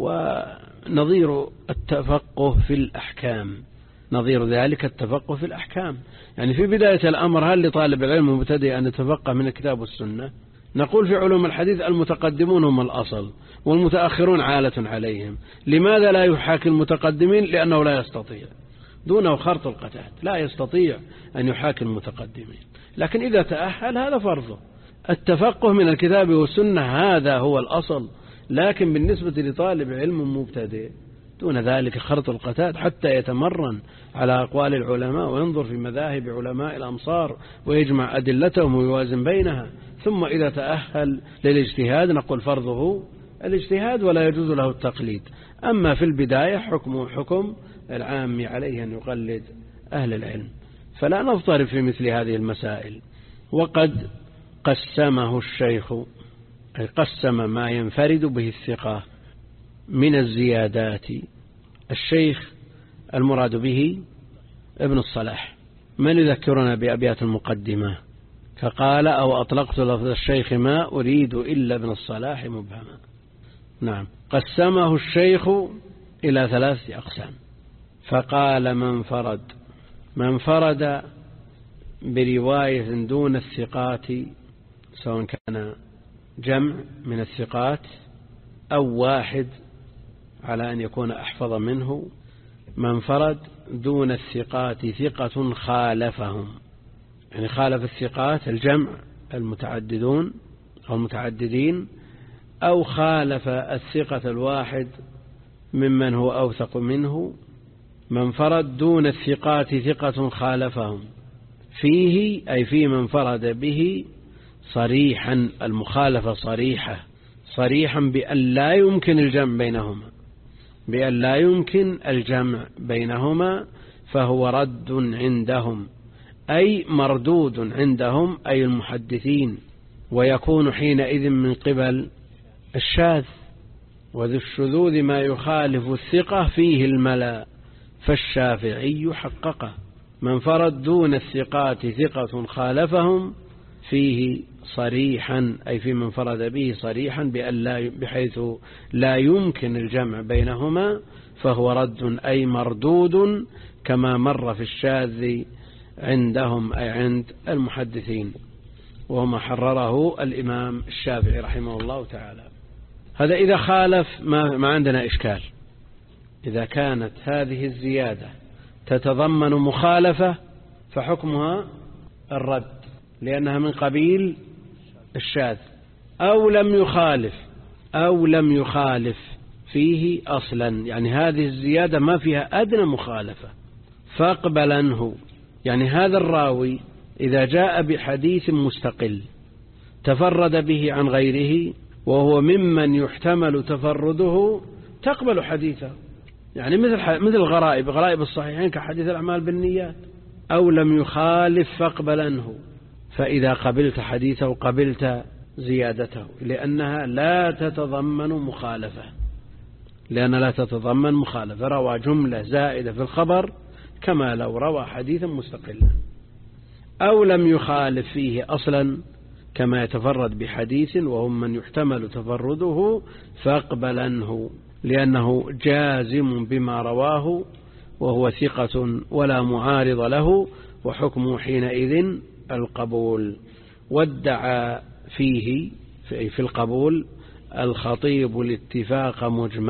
ونظير التفقه في الأحكام، نظير ذلك التفقه في الأحكام، يعني في بداية الأمر هل لطالب العلم المبتدئ أن يتفقه من الكتاب والسنة؟ نقول في علوم الحديث المتقدمون هم الأصل والمتأخرون عالة عليهم. لماذا لا يحاكي المتقدمين؟ لأنه لا يستطيع، دونه خرط القتاد، لا يستطيع أن يحاكي المتقدمين. لكن إذا تأهل هذا فرضه، التفقه من الكتاب والسنة هذا هو الأصل. لكن بالنسبة لطالب علم مبتدئ دون ذلك خرط القتاد حتى يتمرن على أقوال العلماء وينظر في مذاهب علماء الأمصار ويجمع أدلتهم ويوازن بينها، ثم إذا تأهل للاجتهاد نقول فرضه الاجتهاد ولا يجوز له التقليد. أما في البداية حكم العام عليه أن يقلد أهل العلم، فلا نضطرب في مثل هذه المسائل. وقد قسمه الشيخ، أي قسم ما ينفرد به الثقة من الزيادات. الشيخ المراد به ابن الصلاح، من يذكرنا بأبيات المقدمة فقال: أو أطلقت لفظ الشيخ ما أريد إلا ابن الصلاح مبهما. نعم، قسمه الشيخ إلى 3 أقسام. فقال: من فرد برواية دون الثقات، سواء كان جمع من الثقات أو واحد على أن يكون أحفظ منه، من فرد دون الثقات ثقة خالفهم، يعني خالف الثقات الجمع المتعددون أو المتعددين، أو خالف الثقة الواحد ممن هو أوثق منه. من فرد دون الثقات ثقة خالفهم فيه، أي في من فرد به صريحا، المخالفة صريحا بأن لا يمكن الجمع بينهما، فهو رد عندهم، أي مردود عندهم، أي المحدثين، ويكون حينئذ من قبل الشاذ. وذو الشذوذ ما يخالف الثقة فيه الملا، فالشافعي حققه. من فرد دون الثقات ثقة خالفهم فيه صريحا، أي في من فرد به صريحا بحيث لا يمكن الجمع بينهما، فهو رد أي مردود، كما مر في الشاذ عندهم أي عند المحدثين، وما حرره الإمام الشافعي رحمه الله تعالى. هذا إذا خالف ما عندنا إشكال. إذا كانت هذه الزيادة تتضمن مخالفة فحكمها الرد، لأنها من قبيل الشاذ. أو لم يخالف فيه أصلا، يعني هذه الزيادة ما فيها أدنى مخالفة، فاقبلنه. يعني هذا الراوي إذا جاء بحديث مستقل تفرد به عن غيره وهو ممن يحتمل تفرده، تقبل حديثه. يعني مثل غرائب الصحيحين كحديث الأعمال بالنيات. أو لم يخالف فاقبلنه، فإذا قبلت حديثه قبلت زيادته، لأنها لا تتضمن مخالفة، روى جملة زائدة في الخبر كما لو روى حديثا مستقلا. أو لم يخالف فيه أصلا، كما يتفرد بحديث وهم من يحتمل تفرده، فاقبلنه، لأنه جازم بما رواه وهو ثقة ولا معارض له، وحكمه حينئذ القبول. وادعى فيه في القبول الخطيب الاتفاق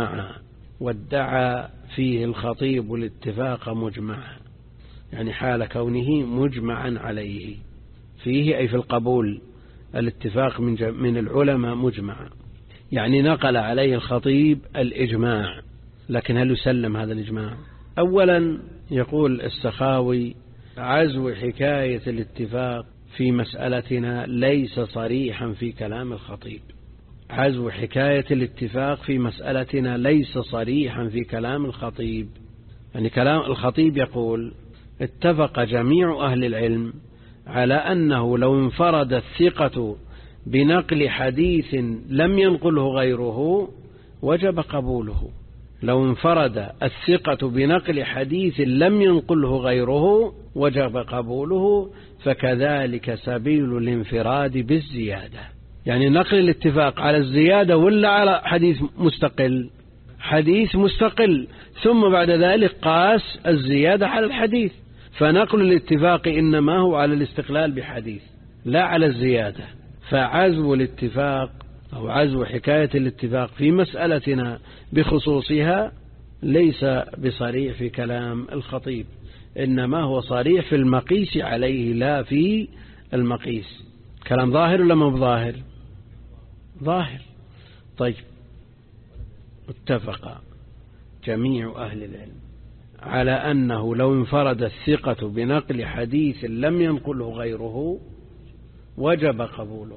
مجمعا، يعني حال كونه مجمعا عليه. فيه أي في القبول الاتفاق من العلماء مجمعا، يعني نقل عليه الخطيب الإجماع. لكن هل يسلم هذا الإجماع؟ أولا يقول السخاوي: عزو حكاية الاتفاق في مسألتنا ليس صريحا في كلام الخطيب. عزو حكاية الاتفاق في مسألتنا ليس صريحا في كلام الخطيب، يعني كلام الخطيب يقول: اتفق جميع أهل العلم على أنه لو انفرد الثقة بنقل حديث لم ينقله غيره وجب قبوله. لو انفرد الثقة بنقل حديث لم ينقله غيره وجب قبوله، فكذلك سبيل الانفراد بالزيادة. يعني نقل الاتفاق على الزيادة ولا على حديث مستقل؟ حديث مستقل، ثم بعد ذلك قاس الزيادة على الحديث، فنقل الاتفاق إنما هو على الاستقلال بحديث لا على الزيادة. فعزو الاتفاق أو عزو حكاية الاتفاق في مسألتنا بخصوصها ليس بصريح في كلام الخطيب، إنما هو صريح في المقيس عليه لا في المقيس. كلام ظاهر ولا ما بظاهر؟ ظاهر. طيب، اتفق جميع أهل العلم على أنه لو انفرد الثقة بنقل حديث لم ينقله غيره وجب قبوله.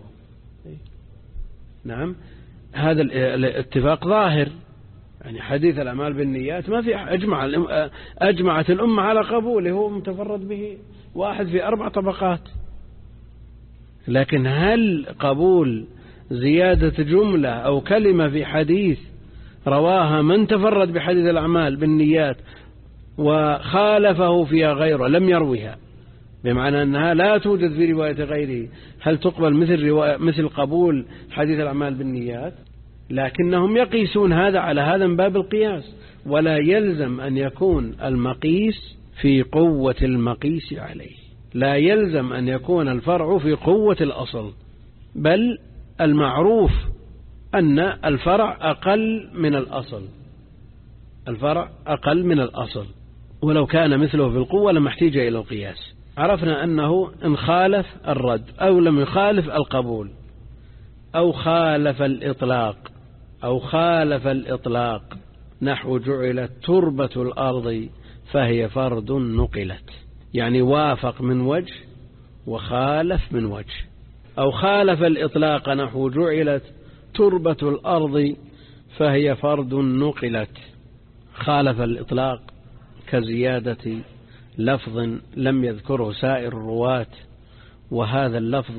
نعم، هذا الاتفاق ظاهر. يعني حديث الأعمال بالنيات ما في أجمعت الأمة على قبوله، هو متفرد به واحد في 4 طبقات. لكن هل قبول زيادة جملة أو كلمة في حديث رواها من تفرد بحديث الأعمال بالنيات وخالفه فيها غيره لم يروها، بمعنى أنها لا توجد في رواية غيره، هل تقبل مثل قبول حديث الأعمال بالنيات؟ لكنهم يقيسون هذا على هذا من باب القياس، ولا يلزم أن يكون المقيس في قوة المقيس عليه، لا يلزم أن يكون الفرع في قوة الأصل، بل المعروف أن الفرع أقل من الأصل، الفرع أقل من الأصل، ولو كان مثله في القوة لما احتاج إلى القياس. عرفنا أنه إن خالف الرد أو لم يخالف القبول أو خالف الإطلاق نحو جعلت تربة الأرض فهي فرد نقلت، يعني وافق من وجه وخالف من وجه، أو خالف الإطلاق نحو جعلت تربة الأرض فهي فرد نقلت. خالف الإطلاق كزيادة لفظ لم يذكره سائر الرواة، وهذا اللفظ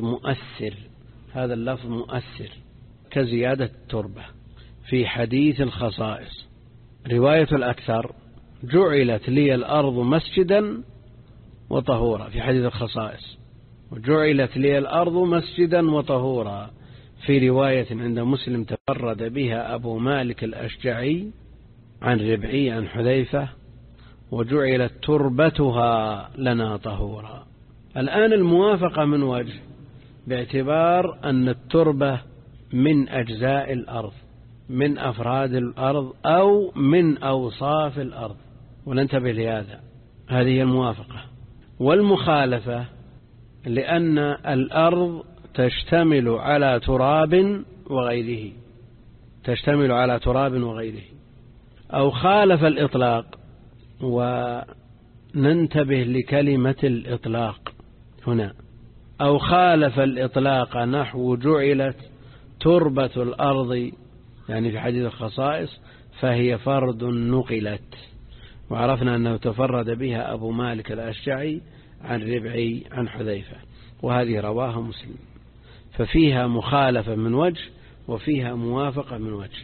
مؤثر، كزيادة التربة في حديث الخصائص. رواية الأكثر جعلت لي الأرض مسجدا وطهورا في حديث الخصائص، وجعلت لي الأرض مسجدا وطهورا في رواية عند مسلم تفرد بها أبو مالك الأشجعي عن ربعي عن حذيفة، وجعلت تربتها لنا طهورا. الآن الموافقة من وجه باعتبار أن التربة من أجزاء الأرض، من أفراد الأرض أو من أوصاف الأرض، وننتبه لهذا، هذه الموافقة. والمخالفة لأن الأرض تشتمل على تراب وغيره، أو خالف الإطلاق. وننتبه لكلمة الإطلاق هنا، أو خالف الإطلاق نحو جعلت تربة الأرض، يعني في حديث الخصائص فهي فرد نقلت، وعرفنا أنه تفرد بها أبو مالك الأشجعي عن ربعي عن حذيفة، وهذه رواها مسلم. ففيها مخالفة من وجه وفيها موافقة من وجه.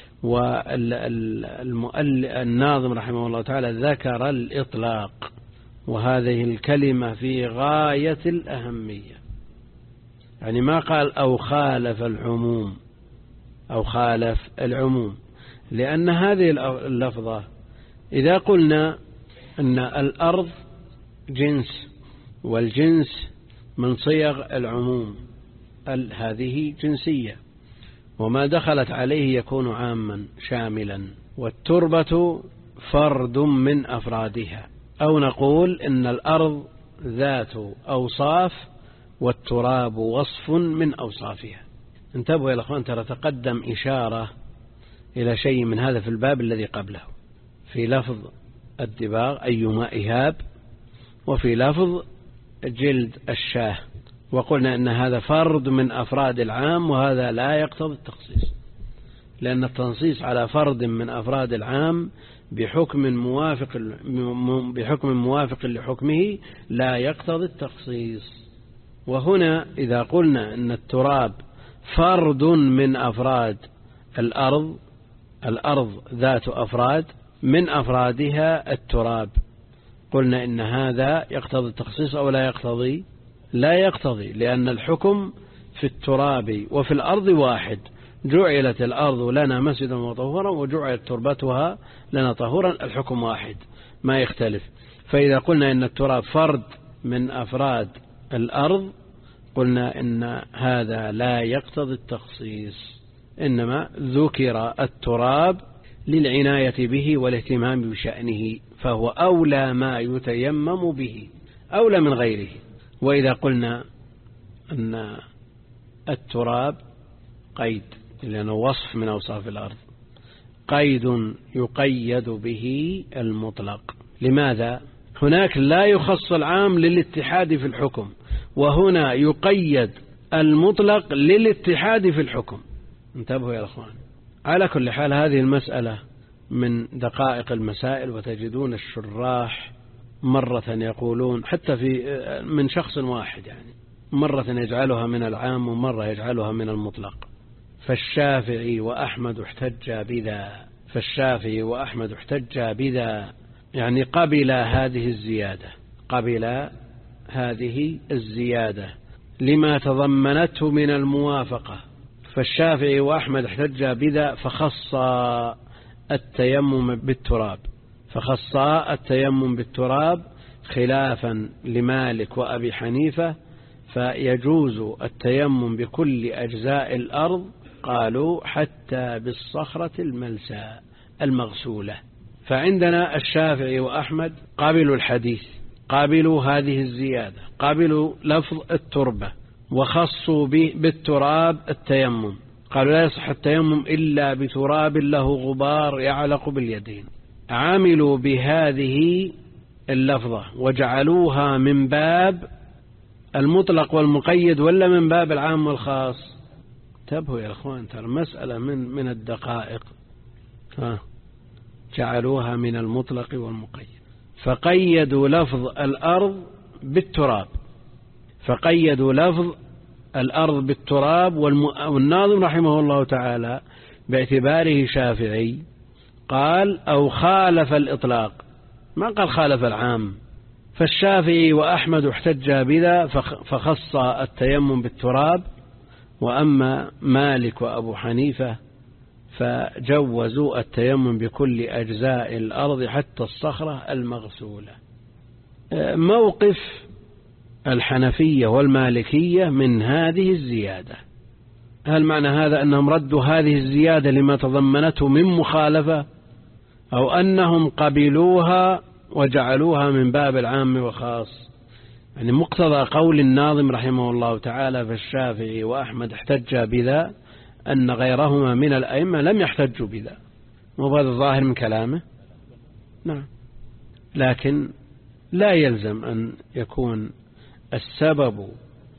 والناظم رحمه الله تعالى ذكر الإطلاق، وهذه الكلمة في غاية الأهمية، يعني ما قال أو خالف العموم، لأن هذه اللفظة إذا قلنا أن الأرض جنس، والجنس من صيغ العموم، هذه جنسية، وما دخلت عليه يكون عاما شاملا، والتربة فرد من أفرادها. أو نقول إن الأرض ذات أوصاف والتراب وصف من أوصافها. انتبهوا يا أخوان، ترى تقدم إشارة إلى شيء من هذا في الباب الذي قبله، في لفظ الدباغ أيما إهاب، وفي لفظ جلد الشاه، وقلنا أن هذا فرد من أفراد العام، وهذا لا يقتضي التخصيص، لأن التنصيص على فرد من أفراد العام بحكم موافق لحكمه لا يقتضي التخصيص. وهنا إذا قلنا أن التراب فرد من أفراد الأرض الأرض ذات أفراد، من أفرادها التراب، قلنا إن هذا يقتضي التخصيص أو لا يقتضي؟ لا يقتضي، لأن الحكم في التراب وفي الأرض واحد. جعلت الأرض لنا مسجدا وطهورا وجعلت تربتها لنا طهورا، الحكم واحد ما يختلف. فإذا قلنا إن التراب فرد من أفراد الأرض قلنا إن هذا لا يقتضي التخصيص، إنما ذكر التراب للعناية به والاهتمام بشأنه، فهو أولى ما يتيمم به، أولى من غيره. وإذا قلنا أن التراب قيد، لأنه وصف من أوصاف الأرض، قيد يقيد به المطلق. لماذا؟ هناك لا يخص العام للاتحاد في الحكم، وهنا يقيد المطلق للاتحاد في الحكم. انتبهوا يا أخوان. على كل حال هذه المسألة من دقائق المسائل، وتجدون الشراح مرة يقولون حتى من شخص واحد، يعني مرة يجعلها من العام ومرة يجعلها من المطلق. فالشافعي وأحمد احتج بذا، يعني قبل هذه الزيادة لما تضمنته من الموافقة. فالشافعي وأحمد احتج بذا فخص التيمم بالتراب خلافا لمالك وأبي حنيفة، فيجوز التيمم بكل أجزاء الأرض، قالوا حتى بالصخرة الملساء المغسولة. فعندنا الشافعي وأحمد قابلوا الحديث، قابلوا هذه الزيادة، قابلوا لفظ التربة، وخصوا بالتراب التيمم، قالوا لا يصح التيمم إلا بتراب له غبار يعلق باليدين. عملوا بهذه اللفظة وجعلوها من باب المطلق والمقيد ولا من باب العام والخاص؟ انتبهوا يا أخوان، ترى مسألة من الدقائق. جعلوها من المطلق والمقيد، فقيدوا لفظ الأرض بالتراب، والناظم رحمه الله تعالى باعتباره شافعي قال أو خالف الإطلاق، ما قال خالف العام. فالشافعي وأحمد احتج بذا فخص التيمم بالتراب، وأما مالك وأبو حنيفة فجوزوا التيمم بكل أجزاء الأرض حتى الصخرة المغسولة. موقف الحنفية والمالكية من هذه الزيادة، هل معنى هذا أنهم ردوا هذه الزيادة لما تضمنته من مخالفة، أو أنهم قبلوها وجعلوها من باب العام وخاص؟ يعني مقتضى قول الناظم رحمه الله تعالى فالشافعي وأحمد احتج بذا أن غيرهما من الأئمة لم يحتجوا بذا، وهذا الظاهر من كلامه. نعم، لكن لا يلزم أن يكون السبب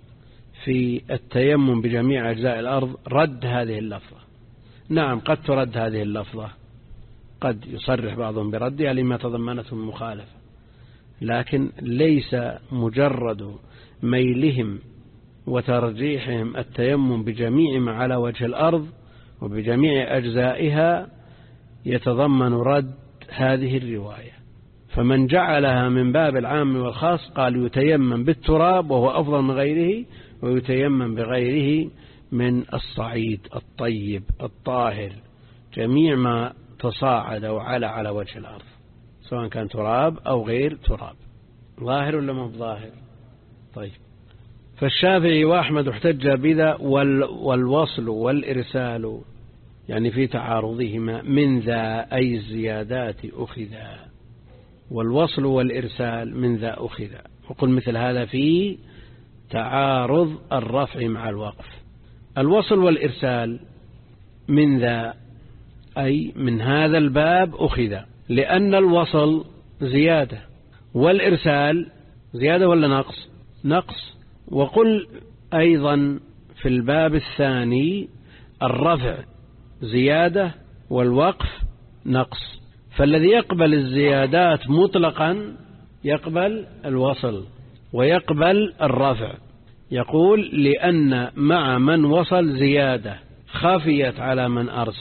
في التيمم بجميع أجزاء الأرض رد هذه اللفظة. نعم، قد ترد هذه اللفظة، قد يصرح بعضهم بردها لما تضمنته المخالفة، لكن ليس مجرد ميلهم وترجيحهم التيمم بجميع ما على وجه الأرض وبجميع أجزائها يتضمن رد هذه الرواية. فمن جعلها من باب العام والخاص قال يتيمم بالتراب وهو أفضل من غيره، ويتيمم بغيره من الصعيد الطيب الطاهر، جميع ما تصاعد وعلى على وجه الأرض سواء كان تراب أو غير تراب. ظاهر ولا ما ظاهر؟ طيب. فالشافعي وأحمد احتج بذا، والوصل والإرسال يعني في تعارضهما من ذا أي الزيادات أخذا، والوصل والإرسال من ذا أخذا. وقل مثل هذا في تعارض الرفع مع الوقف. الوصل والإرسال من ذا أي من هذا الباب أخذا، لأن الوصل زيادة والإرسال زيادة ولا نقص؟ نقص. وقل أيضا في الباب الثاني الرفع زيادة والوقف نقص، فالذي يقبل الزيادات مطلقا يقبل الوصل ويقبل الرفع. يقول لأن مع من وصل زيادة خفيت على من أرسل،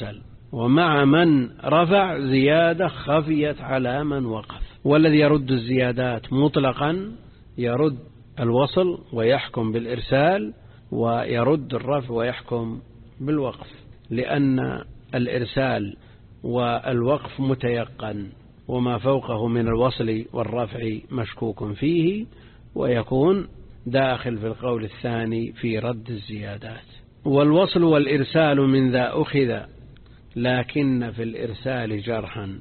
ومع من رفع زيادة خفيت على من وقف. والذي يرد الزيادات مطلقا يرد الوصل ويحكم بالإرسال، ويرد الرفع ويحكم بالوقف، لأن الإرسال والوقف متيقن، وما فوقه من الوصل والرفع مشكوك فيه، ويكون داخل في القول الثاني في رد الزيادات. والوصل والإرسال من ذا أخذ، لكن في الإرسال جرحا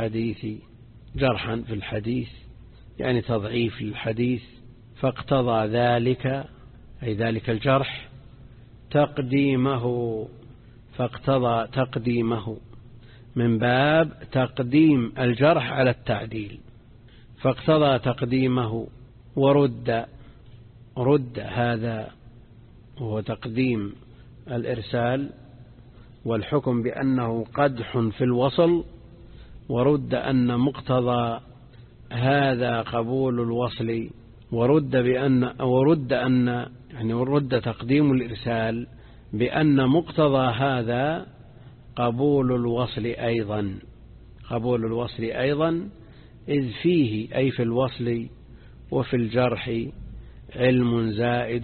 في الحديث يعني تضعيف للحديث، فاقتضى ذلك أي ذلك الجرح فاقتضى تقديمه من باب تقديم الجرح على التعديل، فاقتضى تقديمه ورد هذا وهو تقديم الإرسال والحكم بأنه قدح في الوصل، ورد أن مقتضى هذا قبول الوصل، ورد تقديم الإرسال بأن مقتضى هذا قبول الوصل أيضا، إذ فيه أي في الوصل وفي الجرح علم زائد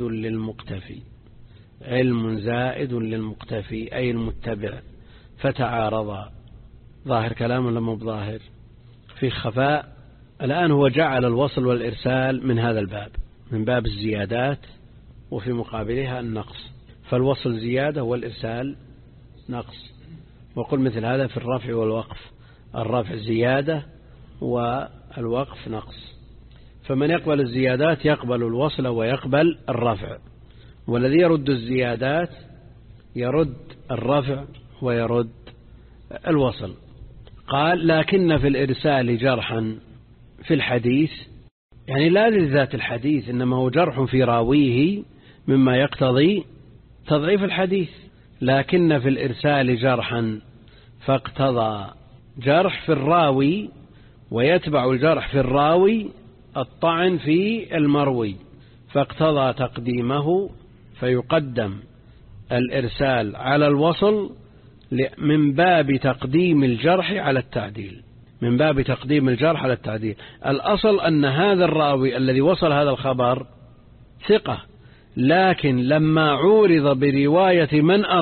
للمقتفي أي المتبع، فتعارضا. ظاهر كلام ولا مو بظاهر؟ في خفاء. الآن هو جعل الوصل والإرسال من هذا الباب، من باب الزيادات، وفي مقابلها النقص، فالوصل زيادة والإرسال نقص. وقل مثل هذا في الرفع والوقف، الرفع زيادة والوقف نقص، فمن يقبل الزيادات يقبل الوصل ويقبل الرفع، والذي يرد الزيادات يرد الرفع ويرد الوصل. قال لكن في الإرسال جرحا في الحديث، يعني لا لذات الحديث، إنما هو جرح في راويه مما يقتضي تضعيف الحديث. لكن في الإرسال جرحا، فاقتضى جرح في الراوي، ويتبع الجرح في الراوي الطعن في المروي، فاقتضى تقديمه، فيقدم الإرسال على الوصل من باب تقديم الجرح على التعديل. الأصل أن هذا الراوي الذي وصل هذا الخبر ثقة، لكن لما عورض برواية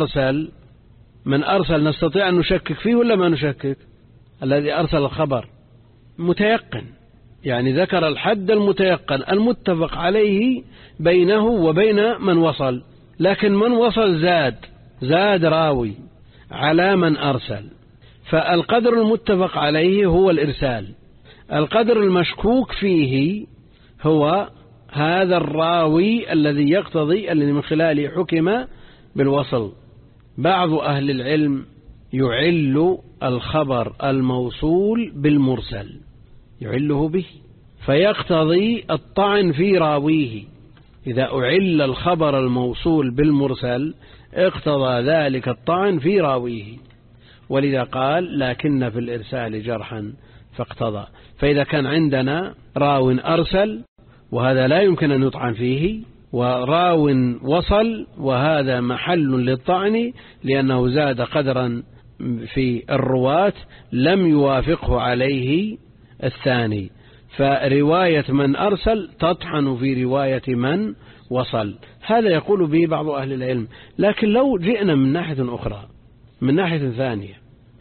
من أرسل نستطيع أن نشكك فيه ولا ما نشكك؟ الذي أرسل الخبر متيقن، يعني ذكر الحد المتيقن المتفق عليه بينه وبين من وصل، لكن من وصل زاد راوي على من أرسل، فالقدر المتفق عليه هو الإرسال، القدر المشكوك فيه هو هذا الراوي الذي يقتضي، الذي من خلاله حكم بالوصل. بعض أهل العلم يعل الخبر الموصول بالمرسل، يعله به، فيقتضي الطعن في راويه. إذا أعل الخبر الموصول بالمرسل اقتضى ذلك الطعن في راويه، ولذا قال لكن في الإرسال جرحا فاقتضى. فإذا كان عندنا راو أرسل وهذا لا يمكن أن يطعن فيه، وراو وصل وهذا محل للطعن لأنه زاد قدرا في الرواة لم يوافقه عليه الثاني، فرواية من أرسل تطعن في رواية من وصل. هذا يقول به بعض أهل العلم. لكن لو جئنا من ناحية أخرى، من ناحية ثانية،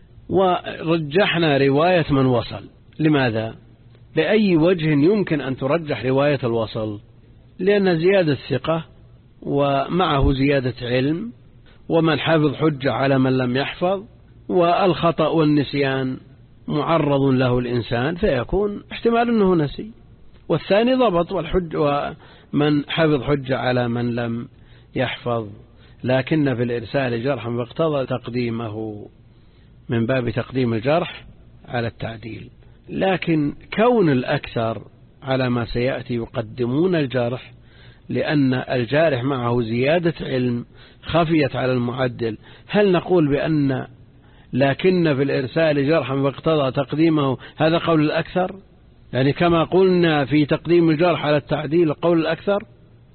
ورجحنا رواية من وصل، لماذا؟ بأي وجه يمكن أن ترجح رواية الوصل؟ لأن زيادة ثقة ومعه زيادة علم، ومن حفظ حجة على من لم يحفظ، والخطأ والنسيان معرض له الإنسان، فيكون احتمال أنه نسي، والثاني ضبط والحج، ومن حفظ حجة على من لم يحفظ. لكن في الإرسال جرحا فاقتضى تقديمه من باب تقديم الجرح على التعديل. لكن كون الأكثر على ما سيأتي يقدمون الجرح لأن الجارح معه زيادة علم خفيت على المعدل، هل نقول بأن لكن في الإرسال جرحا فاقتضى تقديمه هذا قول الأكثر؟ يعني كما قلنا في تقديم الجرح على التعديل قول الأكثر؟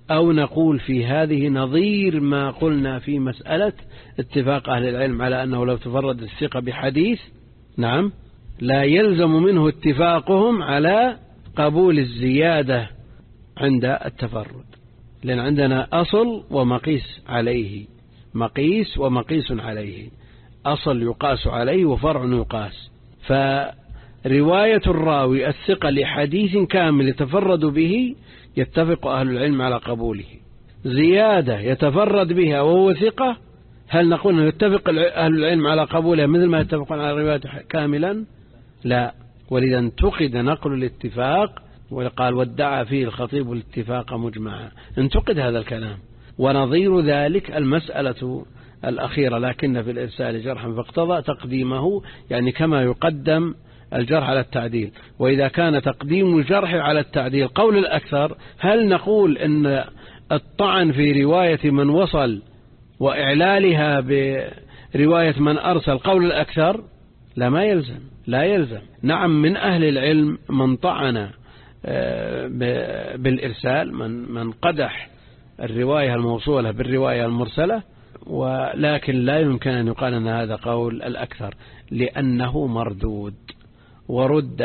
أو نقول في هذه نظير ما قلنا في مسألة اتفاق أهل العلم على أنه لو تفرد الثقة بحديث نعم لا يلزم منه اتفاقهم على قبول الزيادة عند التفرد، لأن عندنا أصل ومقيس عليه، مقيس ومقيس عليه، أصل يقاس عليه وفرع يقاس. فرواية الراوي الثقة لحديث كامل يتفرد به يتفق أهل العلم على قبوله، زيادة يتفرد بها وهو ثقة هل نقول أنه يتفق أهل العلم على قبولها مثل ما يتفقون على رواية كاملا؟ لا، ولذا انتقد نقل الاتفاق وقال وادعى فيه الخطيب الاتفاق مجمعا، انتقد هذا الكلام. ونظير ذلك المسألة الأخيرة لكن في الإرسال جرحا فاقتضى تقديمه، يعني كما يقدم الجرح على التعديل. وإذا كان تقديم الجرح على التعديل قول الأكثر هل نقول أن الطعن في رواية من وصل وإعلالها برواية من أرسل قول الأكثر؟ لا، ما يلزم، لا يلزم. نعم من أهل العلم من طعن بالإرسال، من قدح الرواية الموصولة بالرواية المرسلة، ولكن لا يمكن أن يقال أن هذا قول الأكثر لأنه مردود. ورد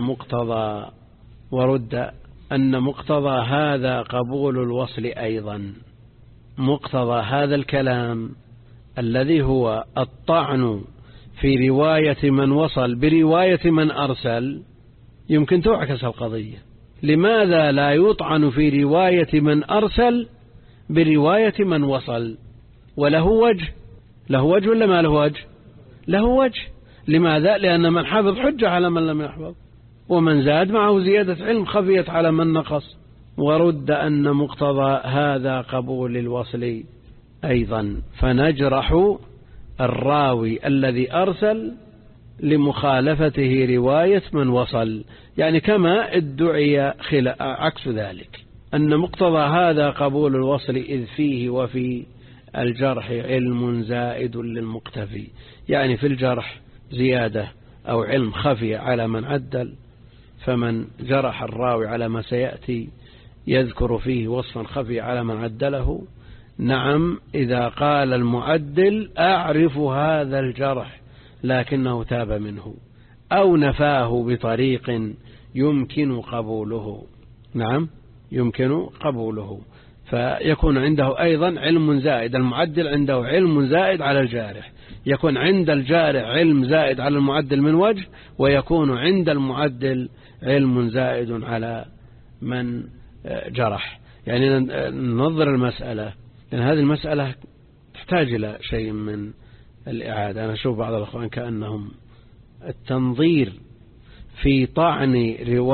أن مقتضى هذا قبول الوصل أيضا. مقتضى هذا الكلام الذي هو الطعن في رواية من وصل برواية من أرسل يمكن تعكس القضية. لماذا لا يطعن في رواية من أرسل برواية من وصل؟ وله وجه، له وجه ولا ما له وجه؟ له وجه. لماذا؟ لأن من حفظ حجة على من لم يحفظ، ومن زاد معه زيادة علم خفيت على من نقص. ورد أن مقتضى هذا قبول الوصل أيضا، فنجرح الراوي الذي أرسل لمخالفته رواية من وصل، يعني كما ادعي عكس ذلك، أن مقتضى هذا قبول الوصل إذ فيه وفي الجرح علم زائد للمقتفي، يعني في الجرح زيادة أو علم خفي على من عدل، فمن جرح الراوي على ما سيأتي يذكر فيه وصفا خفي على من عدله. نعم إذا قال المعدل أعرف هذا الجرح لكنه تاب منه أو نفاه بطريق يمكن قبوله، نعم يمكن قبوله، فيكون عنده أيضا علم زائد. المعدل عنده علم زائد على الجارح، يكون عند الجارح علم زائد على المعدل من وجه، ويكون عند المعدل علم زائد على من جرح. يعني ننظر المسألة، لأن هذه المسألة تحتاج إلى شيء من الإعادة. أنا أشوف بعض الأخوان كأنهم التنظير في طعن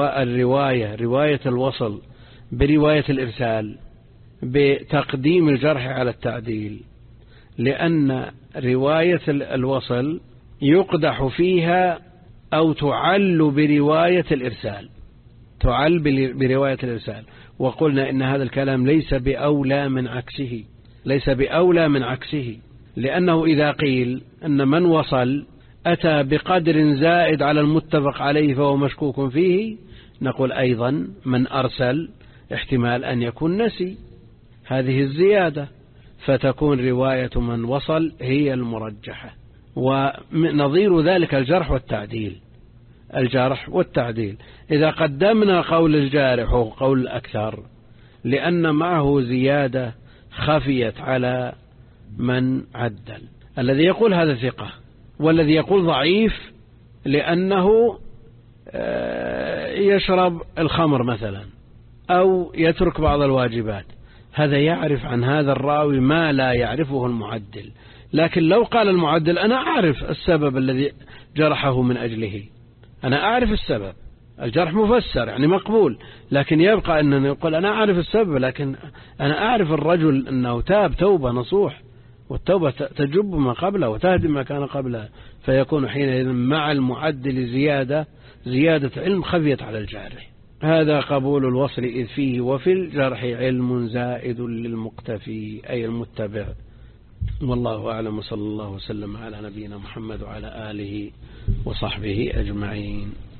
رواية الوصل برواية الإرسال بتقديم الجرح على التعديل، لأن رواية الوصل يقدح فيها أو تعل برواية الإرسال، تعل برواية الإرسال. وقلنا إن هذا الكلام ليس بأولى من عكسه، لأنه إذا قيل أن من وصل أتى بقدر زائد على المتفق عليه فهو مشكوك فيه، نقول أيضا من أرسل احتمال أن يكون نسي هذه الزيادة، فتكون رواية من وصل هي المرجحة. ونظير ذلك الجرح والتعديل. إذا قدمنا قول الجارح وقول الأكثر لأن معه زيادة خفيت على من عدل، الذي يقول هذا ثقة، والذي يقول ضعيف لأنه يشرب الخمر مثلا أو يترك بعض الواجبات، هذا يعرف عن هذا الراوي ما لا يعرفه المعدل. لكن لو قال المعدل أنا أعرف السبب الذي جرحه من أجله، أنا أعرف السبب، الجرح مفسر يعني مقبول، لكن يبقى أنه يقول أنا أعرف السبب، لكن أنا أعرف الرجل أنه تاب توبة نصوح، والتوبة تجب ما قبله وتهدم ما كان قبله، فيكون حينئذ مع المعدل زيادة علم خفيت على الجارح. هذا قبول الوصل إذ فيه وفي الجرح علم زائد للمقتفي أي المتبع. والله أعلم، صلى الله وسلم على نبينا محمد وعلى آله وصحبه أجمعين.